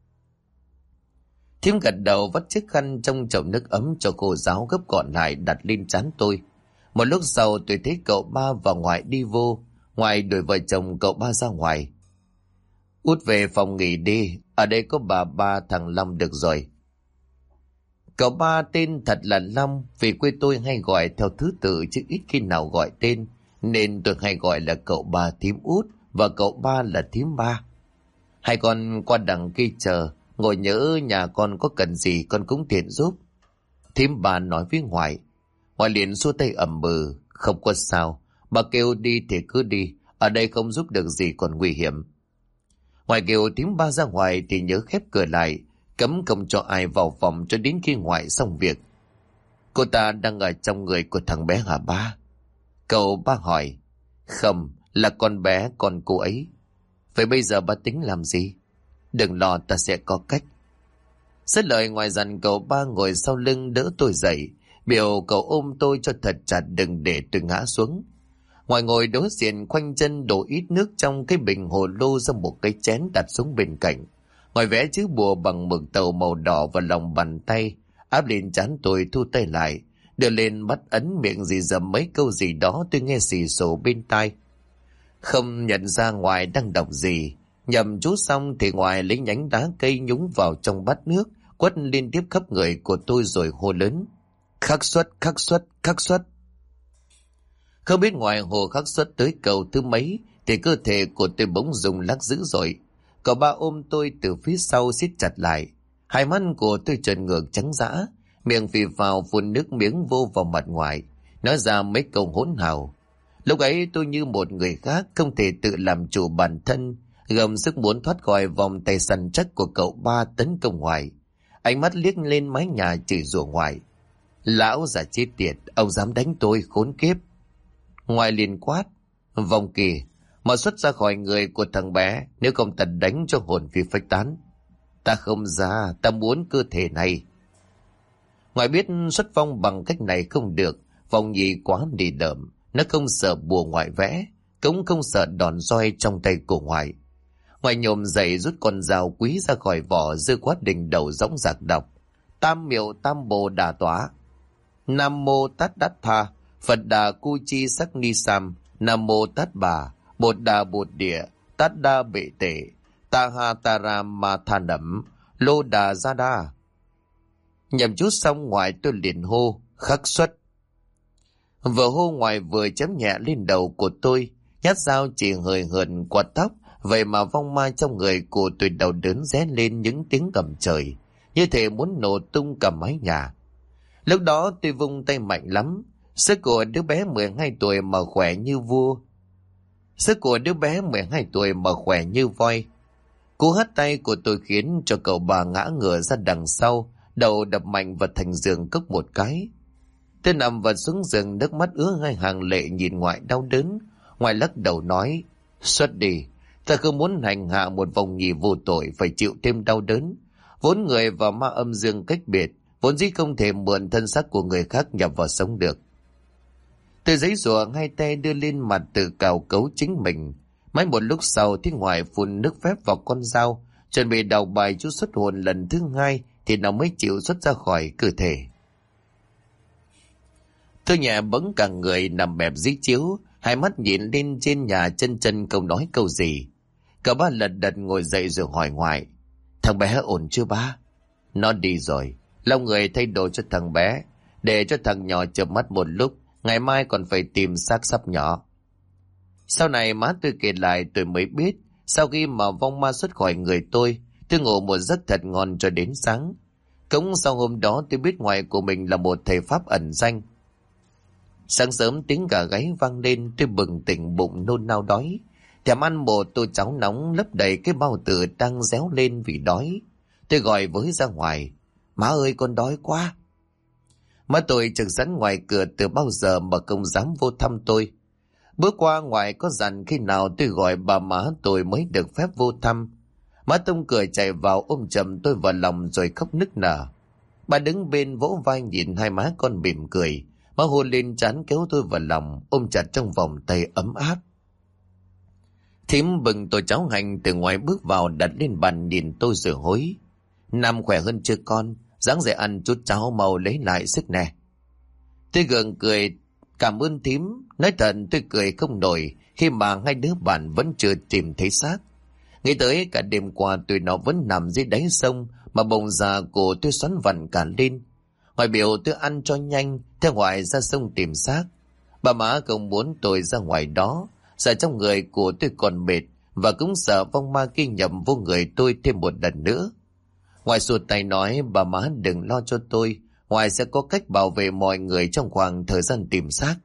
Thím gật đầu vắt chiếc khăn trong chậu nước ấm cho cô giáo gấp gọn lại đặt lên trán tôi. Một lúc sau tôi thấy cậu ba và ngoại đi vô. Ngoại đuổi vợ chồng cậu ba ra ngoài. Út về phòng nghỉ đi, ở đây có bà ba thằng Long được rồi. Cậu ba tên thật là Long, vì quê tôi hay gọi theo thứ tự chứ ít khi nào gọi tên, nên tôi hay gọi là cậu ba thím Út và cậu ba là thím Ba. Hai con qua đằng kia chờ, ngồi nhớ nhà con có cần gì con cũng tiện giúp. Thím Ba nói với ngoại. Ngoại liền xua tay ẩm bừ. Không có sao, bà kêu đi thì cứ đi, ở đây không giúp được gì còn nguy hiểm. Ngoại kêu thím Ba ra ngoài thì nhớ khép cửa lại, cấm không cho ai vào phòng cho đến khi ngoại xong việc. Cô ta đang ở trong người của thằng bé hả ba? Cậu ba hỏi. Không, là con bé con cô ấy. Vậy bây giờ ba tính làm gì? Đừng lo, ta sẽ có cách. Dứt lời ngoại dặn cậu ba ngồi sau lưng đỡ tôi dậy, biểu cậu ôm tôi cho thật chặt đừng để tôi ngã xuống. Ngoại ngồi đối diện khoanh chân đổ ít nước trong cái bình hồ lô ra một cái chén đặt xuống bên cạnh. Ngoại vẽ chữ bùa bằng mực tàu màu đỏ vào lòng bàn tay, áp lên trán tôi, thu tay lại, đưa lên bắt ấn miệng dì dầm mấy câu gì đó tôi nghe xì xồ bên tai. Không nhận ra ngoại đang đọc gì, nhầm chú xong thì ngoại lấy nhánh đá cây nhúng vào trong bát nước, quất liên tiếp khắp người của tôi rồi hô lớn. Khắc xuất, khắc xuất, khắc xuất. Không biết ngoài hồ khắc xuất tới cầu thứ mấy thì cơ thể của tôi bỗng rung lắc dữ dội. Cậu ba ôm tôi từ phía sau siết chặt lại. Hai mắt của tôi trợn ngược trắng dã, miệng phì phào phun nước miếng vô vào mặt ngoại, nói ra mấy câu hỗn hào. Lúc ấy tôi như một người khác, không thể tự làm chủ bản thân, gầm sức muốn thoát khỏi vòng tay săn chắc của cậu ba tấn công ngoại. Ánh mắt liếc lên mái nhà chửi rủa ngoại. Lão già chết tiệt, ông dám đánh tôi khốn kiếp. Ngoại liền quát. Vòng kì, Mau xuất ra khỏi người của thằng bé, nếu không ta đánh cho hồn phi phách tán. Ta không ra, ta muốn cơ thể này. Ngoại biết xuất phong bằng cách này không được, Phong Nhi quá đi đờm, nó không sợ bùa ngoại vẽ, cũng không sợ đòn roi trong tay của ngoại. Ngoại nhổm dậy rút con dao quý ra khỏi vỏ, giơ quá đỉnh đầu dõng dạc đọc: Tam miệu tam bồ đà tỏa, Nam mô Tát Đát Tha, Phật Đà Cu Chi Sắc Ni Sam, Nam mô Tát Bà, Bột Đà Bột Địa, Tát Đa Bệ Tệ, Ta Ha Ta Ra Ma Tha Nẩm, Lô Đà Gia Đa. Nhầm chú xong, ngoại tôi liền hô: Khắc xuất. Vừa hô, ngoại vừa chém nhẹ lên đầu của tôi, nhát dao chỉ hời hợt qua tóc. Vậy mà vong ma trong người của tôi đau đớn ré lên những tiếng gầm trời, như thể muốn nổ tung cả mái nhà. Lúc đó tôi vung tay mạnh lắm, sức của đứa bé 12 tuổi mà khỏe như vua. Sức của đứa bé 12 tuổi mà khỏe như voi. Cú hất tay của tôi khiến cho cậu bà ngã ngửa ra đằng sau, đầu đập mạnh vào thành giường cốc một cái. Tôi nằm vật xuống giường, nước mắt ứa hai hàng lệ nhìn ngoại đau đớn. Ngoại lắc đầu nói: Xuất đi, ta không muốn hành hạ một vong nhi vô tội phải chịu thêm đau đớn. Vốn người và ma âm dương cách biệt, vốn dĩ không thể mượn thân xác của người khác nhập vào sống được. Từ giấy rùa hai tay đưa lên mặt tự cào cấu chính mình. Mãi một lúc sau thì ngoại phun nước phép vào con dao, chuẩn bị đọc bài chú xuất hồn lần thứ hai, thì nó mới chịu xuất ra khỏi cơ thể. Tôi nhẹ bẫng cả người nằm bẹp dưới chiếu, hai mắt nhìn lên trên nhà, chân chân không nói câu gì. Cả ba lật đật ngồi dậy rồi hỏi ngoại: Thằng bé ổn chưa ba? Nó đi rồi, lau người thay đồ cho thằng bé, để cho thằng nhỏ chợp mắt một lúc, ngày mai còn phải tìm xác sắp nhỏ. Sau này má tôi kể lại tôi mới biết, sau khi mà vong ma xuất khỏi người tôi ngủ một giấc thật ngon cho đến sáng. Cũng sau hôm đó tôi biết ngoại của mình là một thầy pháp ẩn danh. Sáng sớm tiếng gà gáy vang lên, tôi bừng tỉnh bụng nôn nao đói, thèm ăn một tô cháo nóng lấp đầy cái bao tử đang réo lên vì đói. Tôi gọi với ra ngoài: Má ơi, con đói quá. Má tôi trực sẵn ngoài cửa từ bao giờ mà không dám vô thăm tôi. Bữa qua ngoại có dặn khi nào tôi gọi bà má tôi mới được phép vô thăm. Má tung cười chạy vào ôm chầm tôi vào lòng rồi khóc nức nở. Bà đứng bên vỗ vai nhìn hai má con mỉm cười. Má hôn lên trán kéo tôi vào lòng, ôm chặt trong vòng tay ấm áp. Thím bừng tô cháo hành từ ngoài bước vào đặt lên bàn nhìn tôi rồi hối: Nam khỏe hơn chưa con? Ráng dậy ăn chút cháo mau lấy lại sức nè. Tôi gượng cười cảm ơn thím. Nói thật tôi cười không nổi khi mà hai đứa bạn vẫn chưa tìm thấy xác. Nghĩ tới cả đêm qua tụi nó vẫn nằm dưới đáy sông mà bồng già của tôi xoắn vặn cả lên. Ngoại biểu tôi ăn cho nhanh, theo ngoại ra sông tìm xác. Bà má không muốn tôi ra ngoài đó, sợ trong người của tôi còn mệt, và cũng sợ vong ma kia nhầm vô người tôi thêm một lần nữa. Ngoại sụt tay nói: Bà má đừng lo cho tôi, ngoại sẽ có cách bảo vệ mọi người trong khoảng thời gian tìm xác.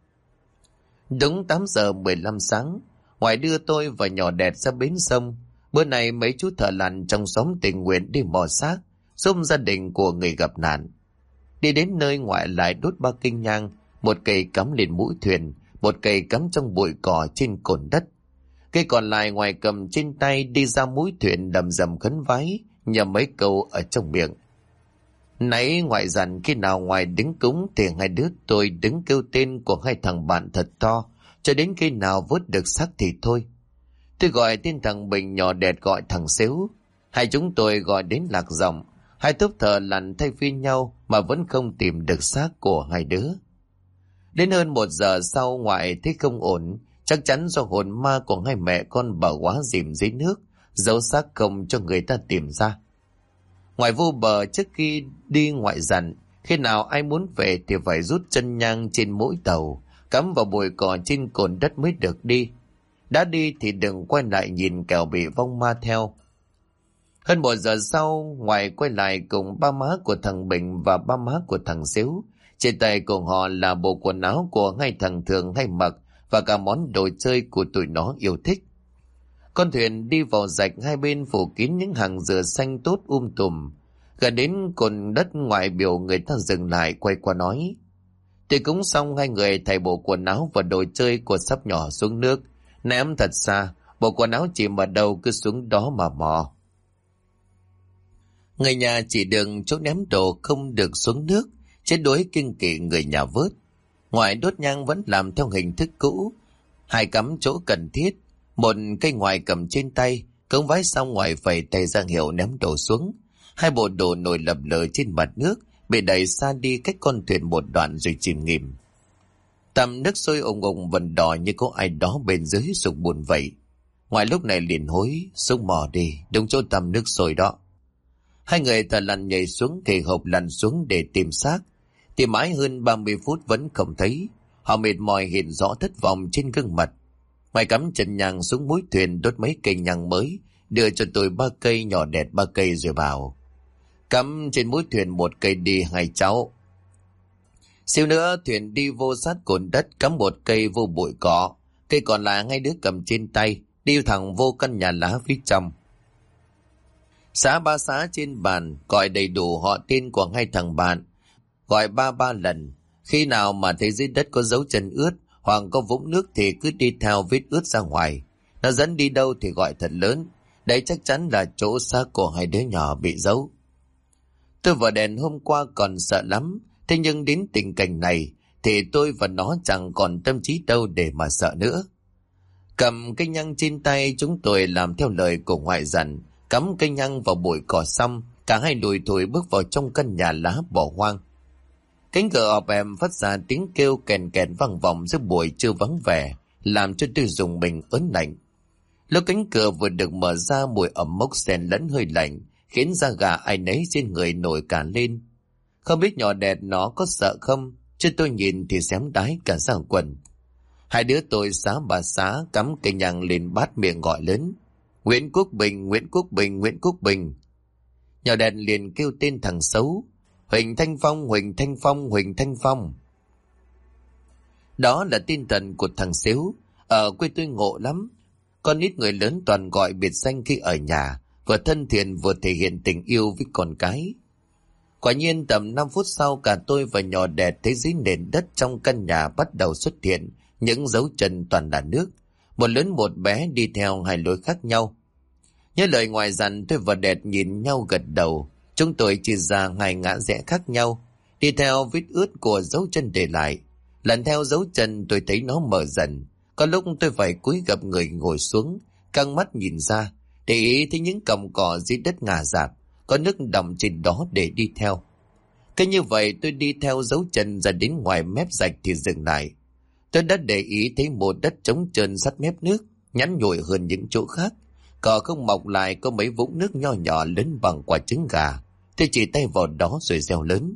Đúng 8 giờ 15 sáng, ngoại đưa tôi và nhỏ Đẹt ra bến sông. Bữa này mấy chú thợ lặn trong xóm tình nguyện đi mò xác, giúp gia đình của người gặp nạn. Đi đến nơi, ngoại lại đốt 3 cây nhang, một cây cắm lên mũi thuyền, một cây cắm trong bụi cỏ trên cồn đất. Cây còn lại ngoại cầm trên tay đi ra mũi thuyền đầm rầm khấn vái, nhầm mấy câu ở trong miệng. Nãy ngoại dặn khi nào ngoại đứng cúng thì hai đứa tôi đứng kêu tên của hai thằng bạn thật to, cho đến khi nào vớt được xác thì thôi. Tôi gọi tên thằng Bình, nhỏ Đẹt gọi thằng Xếu. Hai chúng tôi gọi đến lạc giọng. Hai tốp thợ lặn thay phiên nhau mà vẫn không tìm được xác của hai đứa. Đến hơn 1 giờ sau, ngoại thấy không ổn, chắc chắn do hồn ma của hai mẹ con bà quá dìm dưới nước, giấu xác không cho người ta tìm ra. Ngoại vô bờ trước khi đi ngoại dặn, khi nào ai muốn về thì phải rút chân nhang trên mỗi tàu, cắm vào bụi cỏ trên cồn đất mới được đi. Đã đi thì đừng quay lại nhìn kẻo bị vong ma theo. Hơn 1 giờ sau, ngoại quay lại cùng ba má của thằng Bình và ba má của thằng Xíu. Trên tay của họ là bộ quần áo của hai thằng thường hay mặc và cả món đồ chơi của tụi nó yêu thích. Con thuyền đi vào rạch, hai bên phủ kín những hàng dừa xanh tốt tùm. Gần đến cồn đất, ngoại biểu người ta dừng lại quay qua nói: Thì cũng xong, hai người thảy bộ quần áo và đồ chơi của sắp nhỏ xuống nước, ném thật xa, bộ quần áo chìm ở đâu cứ xuống đó mà mò. Người nhà chỉ đường chỗ ném đồ không được xuống nước, chết đuối kiêng kỵ người nhà vớt. Ngoài đốt nhang vẫn làm theo hình thức cũ, hai cắm chỗ cần thiết, một cây ngoài cầm trên tay, cống vái xong ngoài phẩy tay ra hiệu ném đồ xuống. Hai bộ đồ nổi lập lờ trên mặt nước, bị đẩy xa đi cách con thuyền một đoạn rồi chìm nghỉm. Tầm nước sôi ùng ùng vần đỏ như có ai đó bên dưới sục buồn vậy. Ngoài lúc này liền hối, xuống mò đi, đúng chỗ tầm nước sôi đó. Hai người thợ lặn nhảy xuống kỳ hộp lặn xuống để tìm xác. Tìm mãi hơn 30 phút vẫn không thấy. Họ mệt mỏi hiện rõ thất vọng trên gương mặt. Mày cắm chân nhang xuống mũi thuyền đốt mấy cây nhang mới, đưa cho tôi 3 cây, nhỏ đẹt 3 cây rồi bảo: cắm trên mũi thuyền 1 cây đi hai cháu. Xíu nữa thuyền đi vô sát cồn đất, cắm 1 cây vô bụi cỏ, cây còn lại hai đứa cầm trên tay, đi thẳng vô căn nhà lá phía trong. Xã 3 xã trên bàn, gọi đầy đủ họ tên của hai thằng bạn, gọi 3 lần. Khi nào mà thấy dưới đất có dấu chân ướt hoặc có vũng nước thì cứ đi theo vết ướt ra ngoài. Nó dẫn đi đâu thì gọi thật lớn. Đấy chắc chắn là chỗ xác của hai đứa nhỏ bị giấu. Tôi vào đèn hôm qua còn sợ lắm, thế nhưng đến tình cảnh này thì tôi và nó chẳng còn tâm trí đâu để mà sợ nữa. Cầm cây nhang trên tay, chúng tôi làm theo lời của ngoại dặn, cắm cây nhang vào bụi cỏ xong, cả hai lùi thủi bước vào trong căn nhà lá bỏ hoang. Cánh cửa ọp em phát ra tiếng kêu kèn kèn vang vọng giữa buổi trưa vắng vẻ, làm cho tôi dùng mình ớn lạnh. Lúc cánh cửa vừa được mở ra, mùi ẩm mốc xen lẫn hơi lạnh khiến da gà ai nấy trên người nổi cả lên. Không biết nhỏ đẹt nó có sợ không, chứ tôi nhìn thì xém đái cả da quần. Hai đứa tôi xá bà xá cắm cây nhang lên bát miệng gọi lớn: Nguyễn Quốc Bình, Nguyễn Quốc Bình, Nguyễn Quốc Bình. Nhỏ đẹt liền kêu tên thằng xấu: Huỳnh Thanh Phong, Huỳnh Thanh Phong, Huỳnh Thanh Phong. Đó là tên thần của thằng xíu. Ở quê tôi ngộ lắm, con nít người lớn toàn gọi biệt danh khi ở nhà, vừa thân thiện vừa thể hiện tình yêu với con cái. Quả nhiên tầm 5 phút sau, cả tôi và nhỏ đẹt thấy dưới nền đất trong căn nhà bắt đầu xuất hiện những dấu chân toàn là nước. Một lớn một bé đi theo hai lối khác nhau. Nhớ lời ngoài dặn, tôi và đẹt nhìn nhau gật đầu. Chúng tôi chỉ ra hai ngã rẽ khác nhau, đi theo vết ướt của dấu chân để lại. Lần theo dấu chân tôi thấy nó mở dần. Có lúc tôi phải cúi gập người ngồi xuống, căng mắt nhìn ra, để ý thấy những cọng cỏ dưới đất ngả rạp, có nước đọng trên đó để đi theo. Cứ như vậy tôi đi theo dấu chân ra đến ngoài mép rạch thì dừng lại. Tôi đã để ý thấy một đất trống trơn sát mép nước, nhắn nhủi hơn những chỗ khác. Cỏ không mọc lại, có mấy vũng nước nho nhỏ lớn bằng quả trứng gà. Tôi chỉ tay vào đó rồi reo lớn: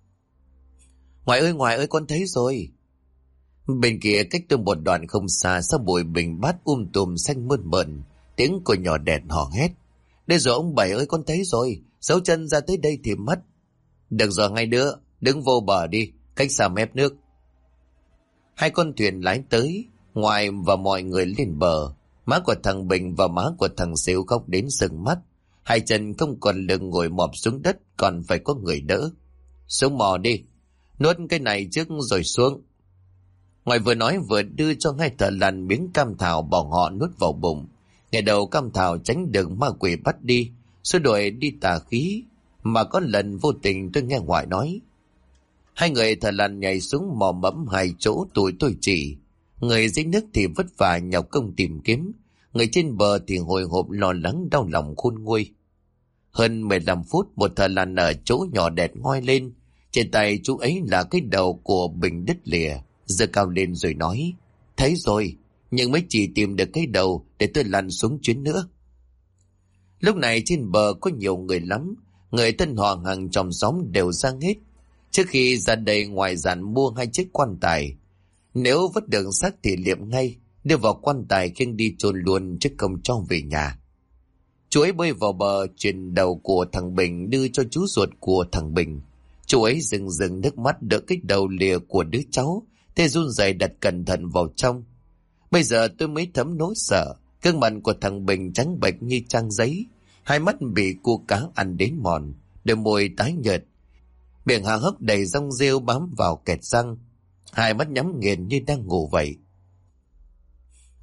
Ngoại ơi, con thấy rồi. Bên kia cách tôi một đoạn không xa, sau bụi bình bát tùm xanh mơn mởn, tiếng của nhỏ đẹt hò hét: Đây rồi ông Bảy ơi, con thấy rồi, dấu chân ra tới đây thì mất. Được rồi hai đứa, đứng vô bờ đi, cách xa mép nước. Hai con thuyền lái tới, Ngoại và mọi người lên bờ. Má của thằng Bình và má của thằng Xíu khóc đến sưng mắt. Hai chân không còn lưng ngồi mọp xuống đất, còn phải có người đỡ. Xuống mò đi, nuốt cái này trước rồi xuống. Ngoại vừa nói vừa đưa cho hai thợ lặn miếng cam thảo bỏ họ nuốt vào bụng. Ngày đầu cam thảo tránh được ma quỷ bắt đi, số đuổi đi tà khí. Mà có lần vô tình tôi nghe Ngoại nói. Hai người thợ lặn nhảy xuống mò mẫm hai chỗ tụi tôi chỉ. Người dưới nước thì vất vả nhọc công tìm kiếm, người trên bờ thì hồi hộp lo lắng đau lòng khôn nguôi. Hơn 15 phút, một thợ lặn ở chỗ nhỏ đẹt ngoi lên. Trên tay chú ấy là cái đầu của Bình đứt lìa, giơ cao lên rồi nói: Thấy rồi, nhưng mới chỉ tìm được cái đầu, để tôi lặn xuống chuyến nữa. Lúc này trên bờ có nhiều người lắm, người thân họ hàng trong xóm đều ra hết. Trước khi ra đây, Ngoại dặn mua 2 chiếc quan tài. Nếu vớt được xác thì liệm ngay, đưa vào quan tài khiêng đi chôn luôn chứ không cho về nhà. Chú ấy bơi vào bờ, chuyển đầu của thằng Bình đưa cho chú ruột của thằng Bình. Chú ấy rưng nước mắt đỡ cái đầu lìa của đứa cháu, thế run rẩy đặt cẩn thận vào trong. Bây giờ tôi mới thấm nỗi sợ. Gương mặt của thằng Bình trắng bệch như trang giấy, hai mắt bị cua cá ăn đến mòn, đôi môi tái nhợt, miệng há hốc đầy rong rêu bám vào kẹt răng, hai mắt nhắm nghiền như đang ngủ vậy.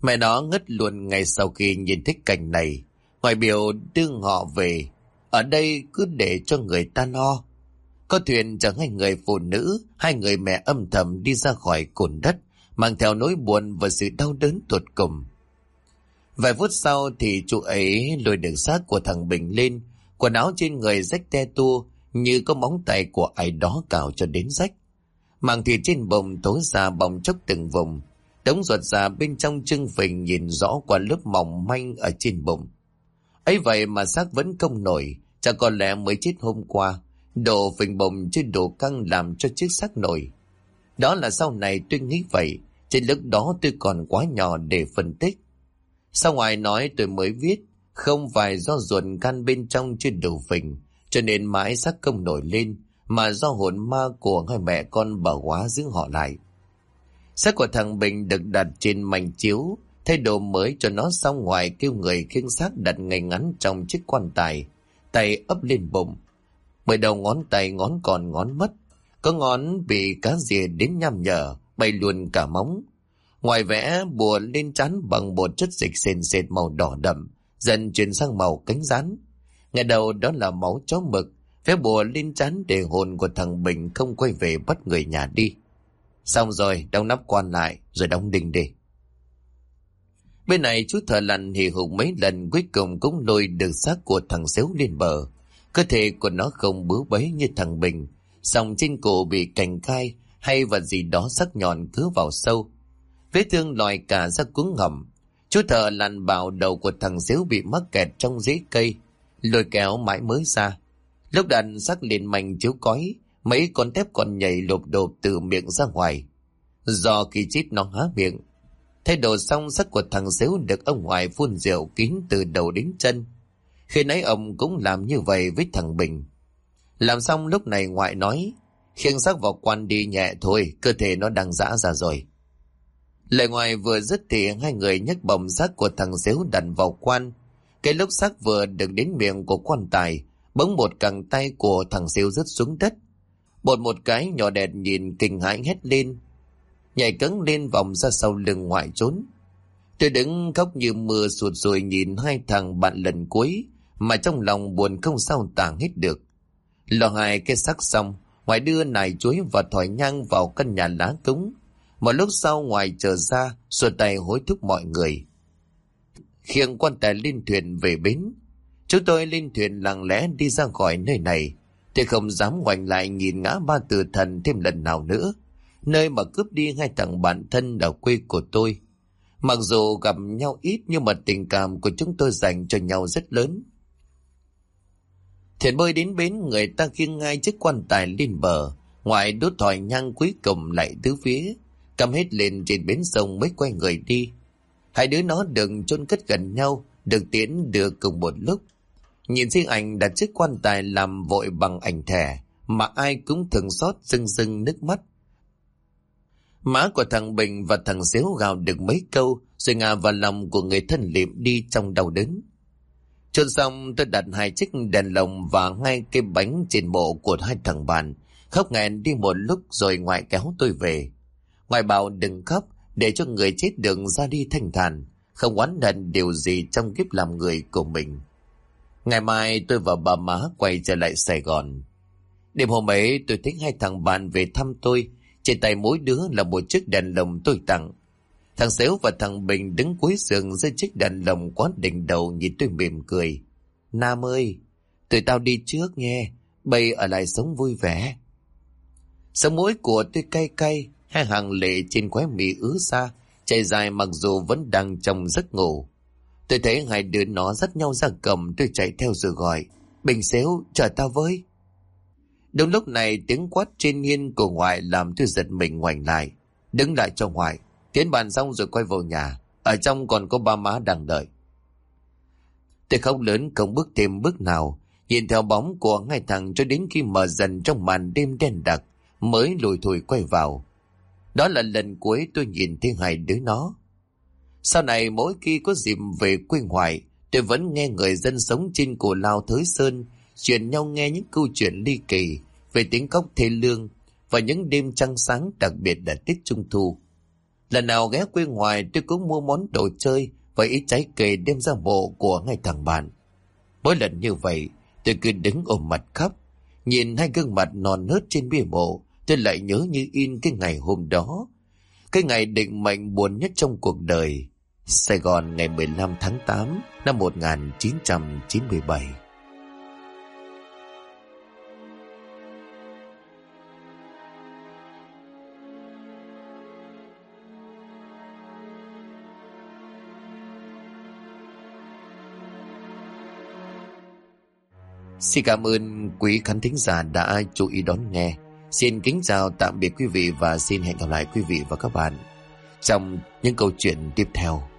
Mẹ nó ngất luôn ngay sau khi nhìn thấy cảnh này. Ngoài biểu đưa họ về, ở đây cứ để cho người ta lo. Có thuyền chở hai người phụ nữ, hai người mẹ âm thầm đi ra khỏi cồn đất, mang theo nỗi buồn và sự đau đớn tột cùng. Vài phút sau thì chú ấy lôi được xác của thằng Bình lên, quần áo trên người rách te tua như có móng tay của ai đó cào cho đến rách. Màng thịt trên bụng tối ra bong chốc từng vùng, đống ruột già bên trong trưng phình nhìn rõ qua lớp mỏng manh ở trên bụng. Ấy vậy mà xác vẫn không nổi, chắc có lẽ mới chết hôm qua. Độ phình bụng chứ độ căng làm cho chiếc xác nổi. Đó là sau này tôi nghĩ vậy, trên lúc đó tôi còn quá nhỏ để phân tích. Sau ngoài nói tôi mới viết, không phải do ruột gan bên trong chưa đủ phình, cho nên mãi xác không nổi lên, mà do hồn ma của hai mẹ con bà Hóa giữ họ lại. Xác của thằng Bình được đặt trên mảnh chiếu, thay đồ mới cho nó, xong ngoài kêu người khiêng xác đặt ngay ngắn trong chiếc quan tài, tay ấp lên bụng. 10 đầu ngón tay ngón còn ngón mất, có ngón bị cá rìa đến nham nhở, bay luôn cả móng. Ngoài vẽ bùa lên trán bằng bột chất dịch sền sệt màu đỏ đậm, dần chuyển sang màu cánh rán. Ngày đầu đó là máu chó mực, vẽ bùa lên trán để hồn của thằng Bình không quay về bắt người nhà đi. Xong rồi, đóng nắp quan lại, rồi đóng đinh đi. Bên này chú thợ lặn hì hục mấy lần, cuối cùng cũng lôi được xác của thằng Xếu lên bờ. Cơ thể của nó không bứa bấy như thằng Bình, song trên cổ bị cành gai hay vật gì đó sắc nhọn cứa vào sâu. Vết thương lòi cả ra cuống ngầm. Chú thợ lặn bảo đầu của thằng Xếu bị mắc kẹt trong rễ cây, lôi kéo mãi mới ra. Lúc đặt xác lên mảnh chiếu cói, mấy con tép còn nhảy lộp độp từ miệng ra ngoài. Do khi chít nó há miệng. Thay đồ xong, xác của thằng Xếu được ông ngoại phun rượu kín từ đầu đến chân. Khi nãy ông cũng làm như vậy với thằng Bình. Làm xong lúc này ngoại nói, khiêng xác vào quan đi nhẹ thôi, cơ thể nó đang giã ra rồi. Lời ngoài vừa dứt thì hai người nhấc bồng xác của thằng Xếu đặt vào quan. Cái lúc xác vừa được đến miệng của quan tài, bỗng một cẳng tay của thằng Xếu rớt xuống đất. Bột một cái nhỏ đẹt nhìn kinh hãi hét lên, nhảy cẫng lên vòng ra sau lưng ngoại trốn. Tôi đứng khóc như mưa sụt sùi nhìn hai thằng bạn lần cuối, mà trong lòng buồn không sao tả hết được. Lò hai cái xác xong, ngoại đưa nải chuối và thỏi nhang vào căn nhà lá cúng. Một lúc sau ngoại trở ra, xua tay hối thúc mọi người khiêng quan tài lên thuyền về bến. Chúng tôi lên thuyền lặng lẽ đi ra khỏi nơi này. Tôi không dám ngoảnh lại nhìn ngã ba tử thần thêm lần nào nữa, nơi mà cướp đi hai thằng bạn thân ở quê của tôi. Mặc dù gặp nhau ít, nhưng mà tình cảm của chúng tôi dành cho nhau rất lớn. Thuyền bơi đến bến, người ta khiêng ngay chiếc quan tài lên bờ. Ngoại đốt thỏi nhang cuối cùng lại tứ phía, cầm hết lên trên bến sông mới quay người đi. Hai đứa nó đừng chôn cất gần nhau, được tiễn đưa cùng một lúc. Nhìn riêng ảnh đặt chiếc quan tài làm vội bằng ảnh thẻ, mà ai cũng thường xót rưng rưng nước mắt. Má của thằng Bình và thằng Xếu gào được mấy câu, rồi ngả vào lòng của người thân liệm đi trong đau đớn. Chôn xong, tôi đặt hai chiếc đèn lồng và ngay cái bánh trên mộ của hai thằng bạn, khóc nghẹn đi một lúc rồi ngoại kéo tôi về. Ngoại bảo đừng khóc, để cho người chết đường ra đi thanh thản, không oán hận điều gì trong kiếp làm người của mình. Ngày mai tôi và bà má quay trở lại Sài Gòn. Đêm hôm ấy tôi thấy hai thằng bạn về thăm tôi, trên tay mỗi đứa là một chiếc đèn lồng tôi tặng. Thằng Xếu và thằng Bình đứng cuối giường dưới chiếc đèn lồng quá đỉnh đầu nhìn tôi mỉm cười. Nam ơi, tụi tao đi trước nghe, bây ở lại sống vui vẻ. Sống mũi của tôi cay cay, hai hàng lệ trên khóe mi ứa ra, chảy dài mặc dù vẫn đang trong giấc ngủ. Tôi thấy hai đứa nó dắt nhau ra cầm, tôi chạy theo rồi gọi, Bình Xếu, chờ tao với. Đúng lúc này tiếng quát trên hiên của ngoại làm tôi giật mình ngoảnh lại. Đứng lại cho ngoại, tiến bàn xong rồi quay vào nhà, ở trong còn có ba má đang đợi. Tôi khóc lớn không bước thêm bước nào, nhìn theo bóng của hai thằng cho đến khi mờ dần trong màn đêm đen đặc, mới lùi thủi quay vào. Đó là lần cuối tôi nhìn thấy hai đứa nó. Sau này mỗi khi có dịp về quê ngoại, tôi vẫn nghe người dân sống trên Cù Lao Thới Sơn truyền nhau nghe những câu chuyện ly kỳ về tiếng khóc thê lương và những đêm trăng sáng, đặc biệt là Tết Trung Thu. Lần nào ghé quê ngoài tôi cũng mua món đồ chơi và ít trái cây đem ra mộ của ngay thằng bạn. Mỗi lần như vậy tôi cứ đứng ôm mặt khóc. Nhìn hai gương mặt non nớt trên bia mộ, tôi lại nhớ như in cái ngày hôm đó. Cái ngày định mệnh buồn nhất trong cuộc đời. Sài Gòn ngày 15 tháng 8 năm 1997. Xin cảm ơn quý khán thính giả đã chú ý đón nghe. Xin kính chào tạm biệt quý vị và xin hẹn gặp lại quý vị và các bạn trong những câu chuyện tiếp theo.